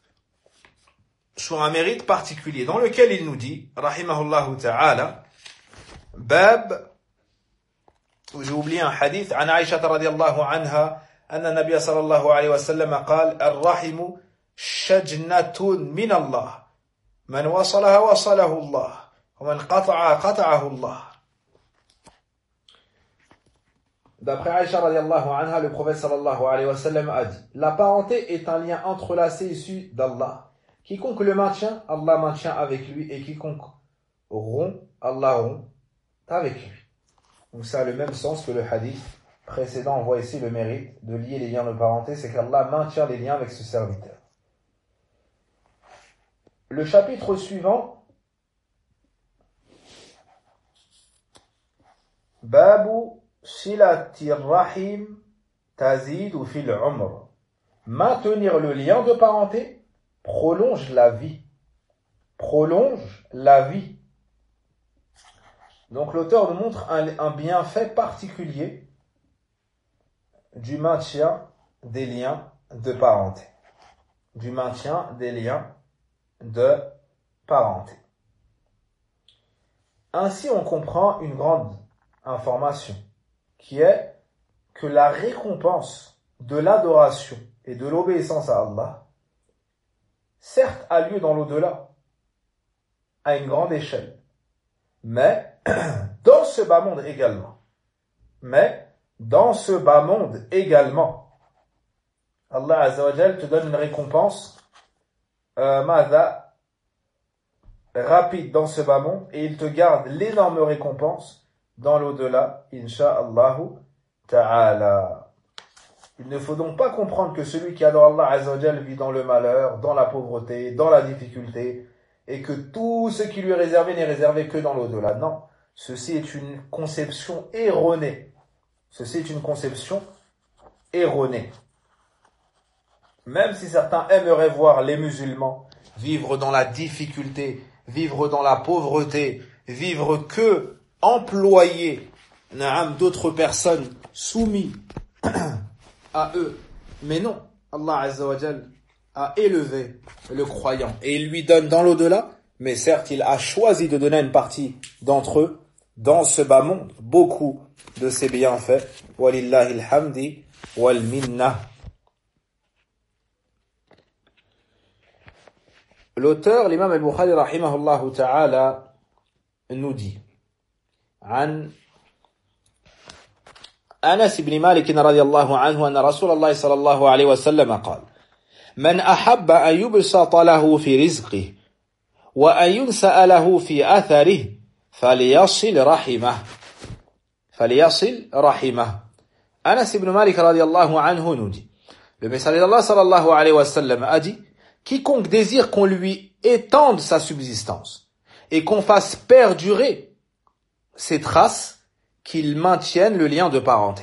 Dans lequel il nous dit, rahimahullah ta'ala, Bab, j'ai oublié un hadith, عن عائشة رضي الله عنها أن النبي صلى الله عليه وسلم قال الرحم شجنة من الله من وصلها وصله الله ومن قطعها الله. D'après Aïcha radiallahu anha, le prophète sallallahu alayhi wa sallam a dit, la parenté est un lien entrelacé issu d'Allah. Quiconque le maintient, Allah maintient avec lui, et quiconque rompt, Allah rompt avec lui. Donc ça a le même sens que le hadith précédent, on voit ici le mérite de lier les liens de parenté, c'est qu'Allah maintient les liens avec ce serviteur. Le chapitre suivant, Babu Silatir Rahim Tazidu fil Umr. Maintenir le lien de parenté prolonge la vie. Prolonge la vie. Donc l'auteur nous montre un bienfait particulier du maintien des liens de parenté. Du maintien des liens de parenté. Ainsi, on comprend une grande information, qui est que la récompense de l'adoration et de l'obéissance à Allah, certes a lieu dans l'au-delà, à une grande échelle, mais dans ce bas monde également, Allah Azza wa Jal te donne une récompense rapide dans ce bas monde, et il te garde l'énorme récompense dans l'au-delà, insha'Allahu ta'ala. Il ne faut donc pas comprendre que celui qui adore Allah Azza wa Jal vit dans le malheur, dans la pauvreté, dans la difficulté, et que tout ce qui lui est réservé n'est réservé que dans l'au-delà. Non, ceci est une conception erronée. Même si certains aimeraient voir les musulmans vivre dans la difficulté, vivre dans la pauvreté, vivre que employés d'autres personnes soumis à eux. Mais non, Allah Azza wa Jal a élevé le croyant et il lui donne dans l'au-delà, mais certes il a choisi de donner une partie d'entre eux dans ce bas monde, beaucoup de ses bienfaits. Walillahi alhamdi wal minna. L'auteur, l'imam al-Bukhari rahimahullah ta'ala, nous dit عن أنس بن مالك رضي الله عنه أن رسول الله صلى الله عليه وسلم قال من أحب أن يبسط له في رزقه وأن ينسأ له في أثره فليصل رحمه. Anas ibn Malik radiallahu anhu nous dit, le messager d'Allah sallallahu alayhi wa sallam a dit, quiconque désire qu'on lui étende sa subsistance et qu'on fasse perdurer ses traces, qu'il maintienne le lien de parenté.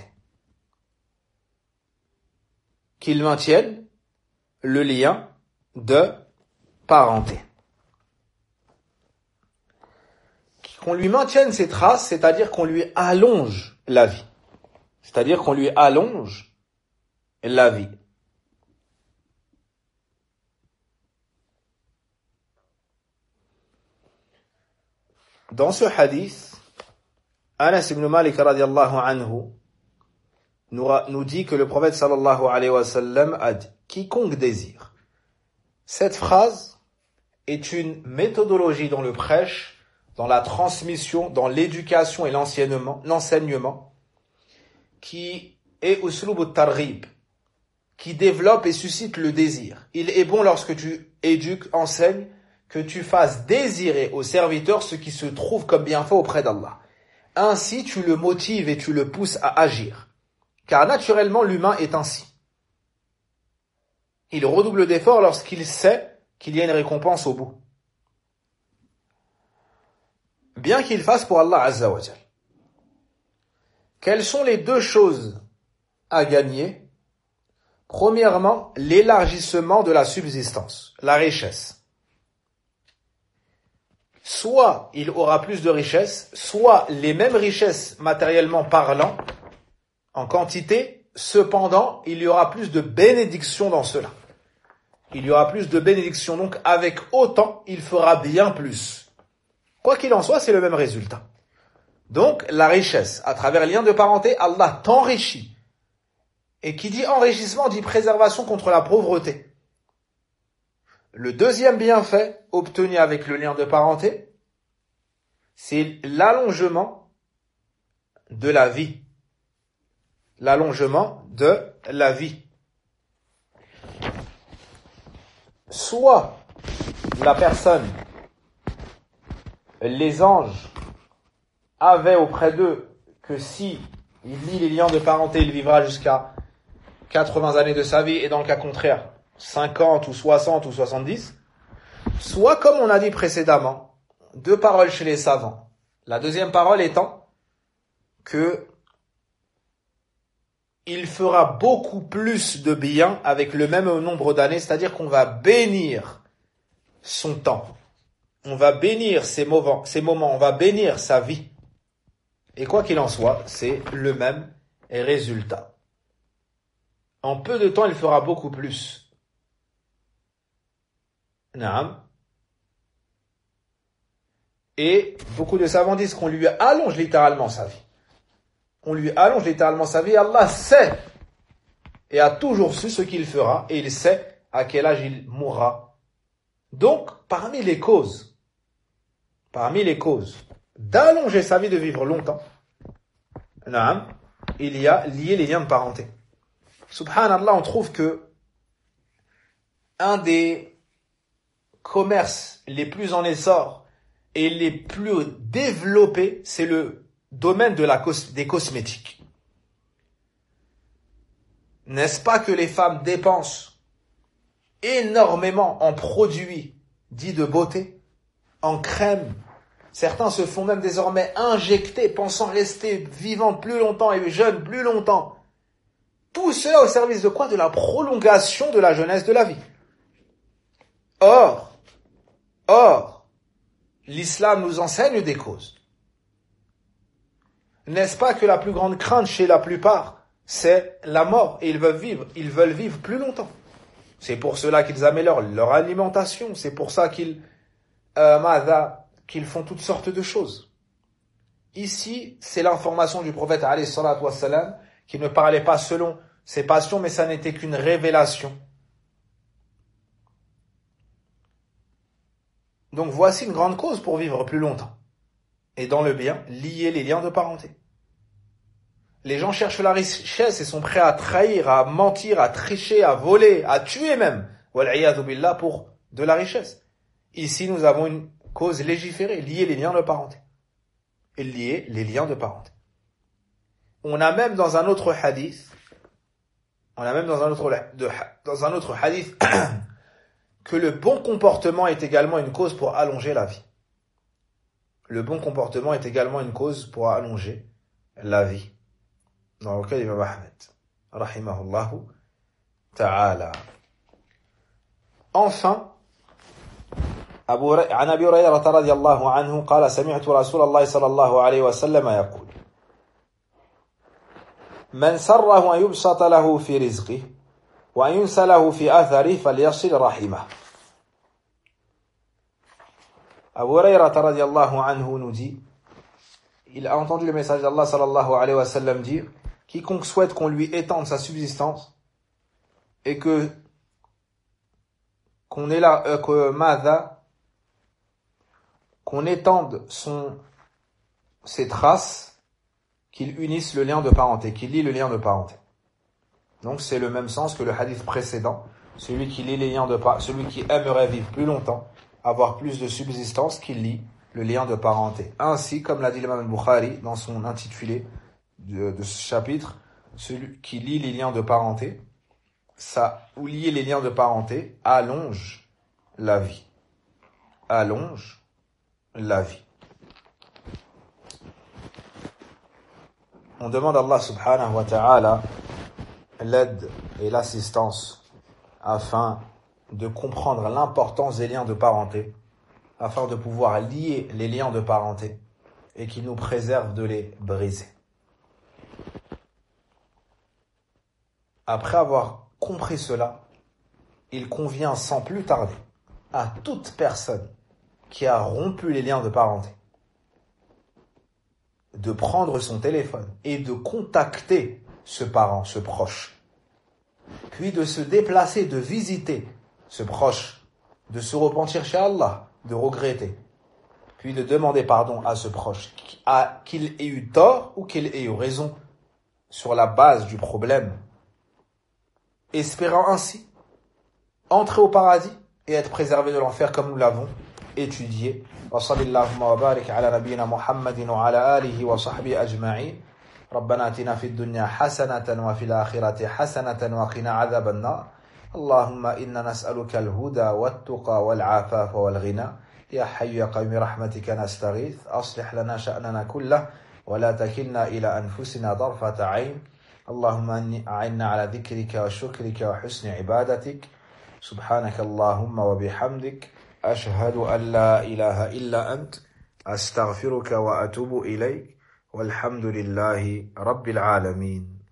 Qu'il maintienne le lien de parenté. Qu'on lui maintienne ses traces, c'est-à-dire qu'on lui allonge la vie. Dans ce hadith, Anas ibn Malik radiallahu anhu nous dit que le prophète sallallahu alayhi wa sallam a dit « Quiconque désire ». Cette phrase est une méthodologie dans le prêche, dans la transmission, dans l'éducation et l'enseignement, qui est uslub at-targhib, qui développe et suscite le désir. Il est bon lorsque tu éduques, enseignes, que tu fasses désirer au serviteur ce qui se trouve comme bienfait auprès d'Allah. Ainsi, tu le motives et tu le pousses à agir. Car naturellement, l'humain est ainsi. Il redouble d'efforts lorsqu'il sait qu'il y a une récompense au bout. Bien qu'il fasse pour Allah Azza wa Jal. Quelles sont les deux choses à gagner? Premièrement, l'élargissement de la subsistance, la richesse. Soit il aura plus de richesses, soit les mêmes richesses matériellement parlant, en quantité, cependant, il y aura plus de bénédictions dans cela. Il y aura plus de bénédictions, donc avec autant, il fera bien plus. Quoi qu'il en soit, c'est le même résultat. Donc, la richesse, à travers le lien de parenté, Allah t'enrichit. Et qui dit enrichissement, dit préservation contre la pauvreté. Le deuxième bienfait obtenu avec le lien de parenté, c'est l'allongement de la vie. L'allongement de la vie. Soit la personne, les anges avaient auprès d'eux que si il lie les liens de parenté, il vivra jusqu'à 80 années de sa vie, et dans le cas contraire, 50 ou 60 ou 70, soit comme on a dit précédemment, deux paroles chez les savants. La deuxième parole étant que il fera beaucoup plus de bien avec le même nombre d'années, c'est-à-dire qu'on va bénir son temps, on va bénir ses moments, on va bénir sa vie. Et quoi qu'il en soit, c'est le même résultat. En peu de temps, il fera beaucoup plus. Naam. Et beaucoup de savants disent qu'on lui allonge littéralement sa vie. On lui allonge littéralement sa vie. Allah sait et a toujours su ce qu'il fera, et il sait à quel âge il mourra. Donc, parmi les causes d'allonger sa vie, de vivre longtemps, il y a lié les liens de parenté. Subhanallah, on trouve que un des commerces les plus en essor et les plus développés, c'est le domaine des cosmétiques. N'est-ce pas que les femmes dépensent énormément en produits dits de beauté, en crème? Certains se font même désormais injecter, pensant rester vivantes plus longtemps et jeunes plus longtemps. Tout cela au service de quoi? De la prolongation de la jeunesse de la vie. Or, l'islam nous enseigne des causes. N'est-ce pas que la plus grande crainte chez la plupart, c'est la mort, et ils veulent vivre plus longtemps. C'est pour cela qu'ils améliorent leur alimentation, c'est pour ça qu'ils font toutes sortes de choses. Ici, c'est l'information du prophète alayhi salatu wassalam, qui ne parlait pas selon ses passions, mais ça n'était qu'une révélation. Donc voici une grande cause pour vivre plus longtemps. Et dans le bien, lier les liens de parenté. Les gens cherchent la richesse et sont prêts à trahir, à mentir, à tricher, à voler, à tuer même, wal'iyadhu billah, pour de la richesse. Ici, nous avons une cause légiférée, lier les liens de parenté. Et lier les liens de parenté. On a même dans un autre hadith, que le bon comportement est également une cause pour allonger la vie. Le bon comportement est également une cause pour allonger la vie. Dans lequel Imam Ahmed, rahimahullahu ta'ala. Enfin, عن أبي هريرة رضي الله عنه قال سمعت رسول الله صلى الله عليه وسلم يقول من سره أن يبسط له في رزقه وأن ينسى له في أثره فليصل رحمه. Abu Hurayra radiyallahu anhu nous dit, il a entendu le message d'Allah sallallahu alayhi wa sallam dire, quiconque souhaite qu'on lui étende sa subsistance et qu'on étende ses traces, qu'il unisse le lien de parenté, qu'il lie le lien de parenté. Donc c'est le même sens que le hadith précédent, celui qui lie les liens de parenté, celui qui aimerait vivre plus longtemps, avoir plus de subsistance, qu'il lie le lien de parenté. Ainsi, comme l'a dit l'imam al-Bukhari dans son intitulé de ce chapitre, celui qui lie les liens de parenté, ou lier les liens de parenté, allonge la vie. Allonge la vie. On demande à Allah subhanahu wa ta'ala l'aide et l'assistance afin de comprendre l'importance des liens de parenté, afin de pouvoir lier les liens de parenté et qu'il nous préserve de les briser. Après avoir compris cela, il convient sans plus tarder à toute personne qui a rompu les liens de parenté de prendre son téléphone et de contacter ce parent, ce proche, puis de se déplacer, de visiter ce proche, de se repentir chez Allah, de regretter, puis de demander pardon à ce proche, qu'il ait eu tort ou qu'il ait eu raison sur la base du problème, espérant ainsi entrer au paradis et être préservé de l'enfer comme nous l'avons étudié. Wa sallallahu wa barik ala nabiyyina Muhammadin wa ala alihi wa sahbihi ajma'in. ربنا آتنا في الدنيا حسنة وفي الآخرة حسنة وقنا عذاب النار اللهم إنا نسألك الهدى والتقى والعفاف والغنى يا حي يا قيوم برحمتك نستغيث أصلح لنا شأننا كله ولا تكلنا إلى أنفسنا طرفة عين اللهم أعنا على ذكرك وشكرك وحسن عبادتك سبحانك اللهم وبحمدك أشهد أن لا إله إلا أنت أستغفرك وأتوب إليك والحمد لله رب العالمين.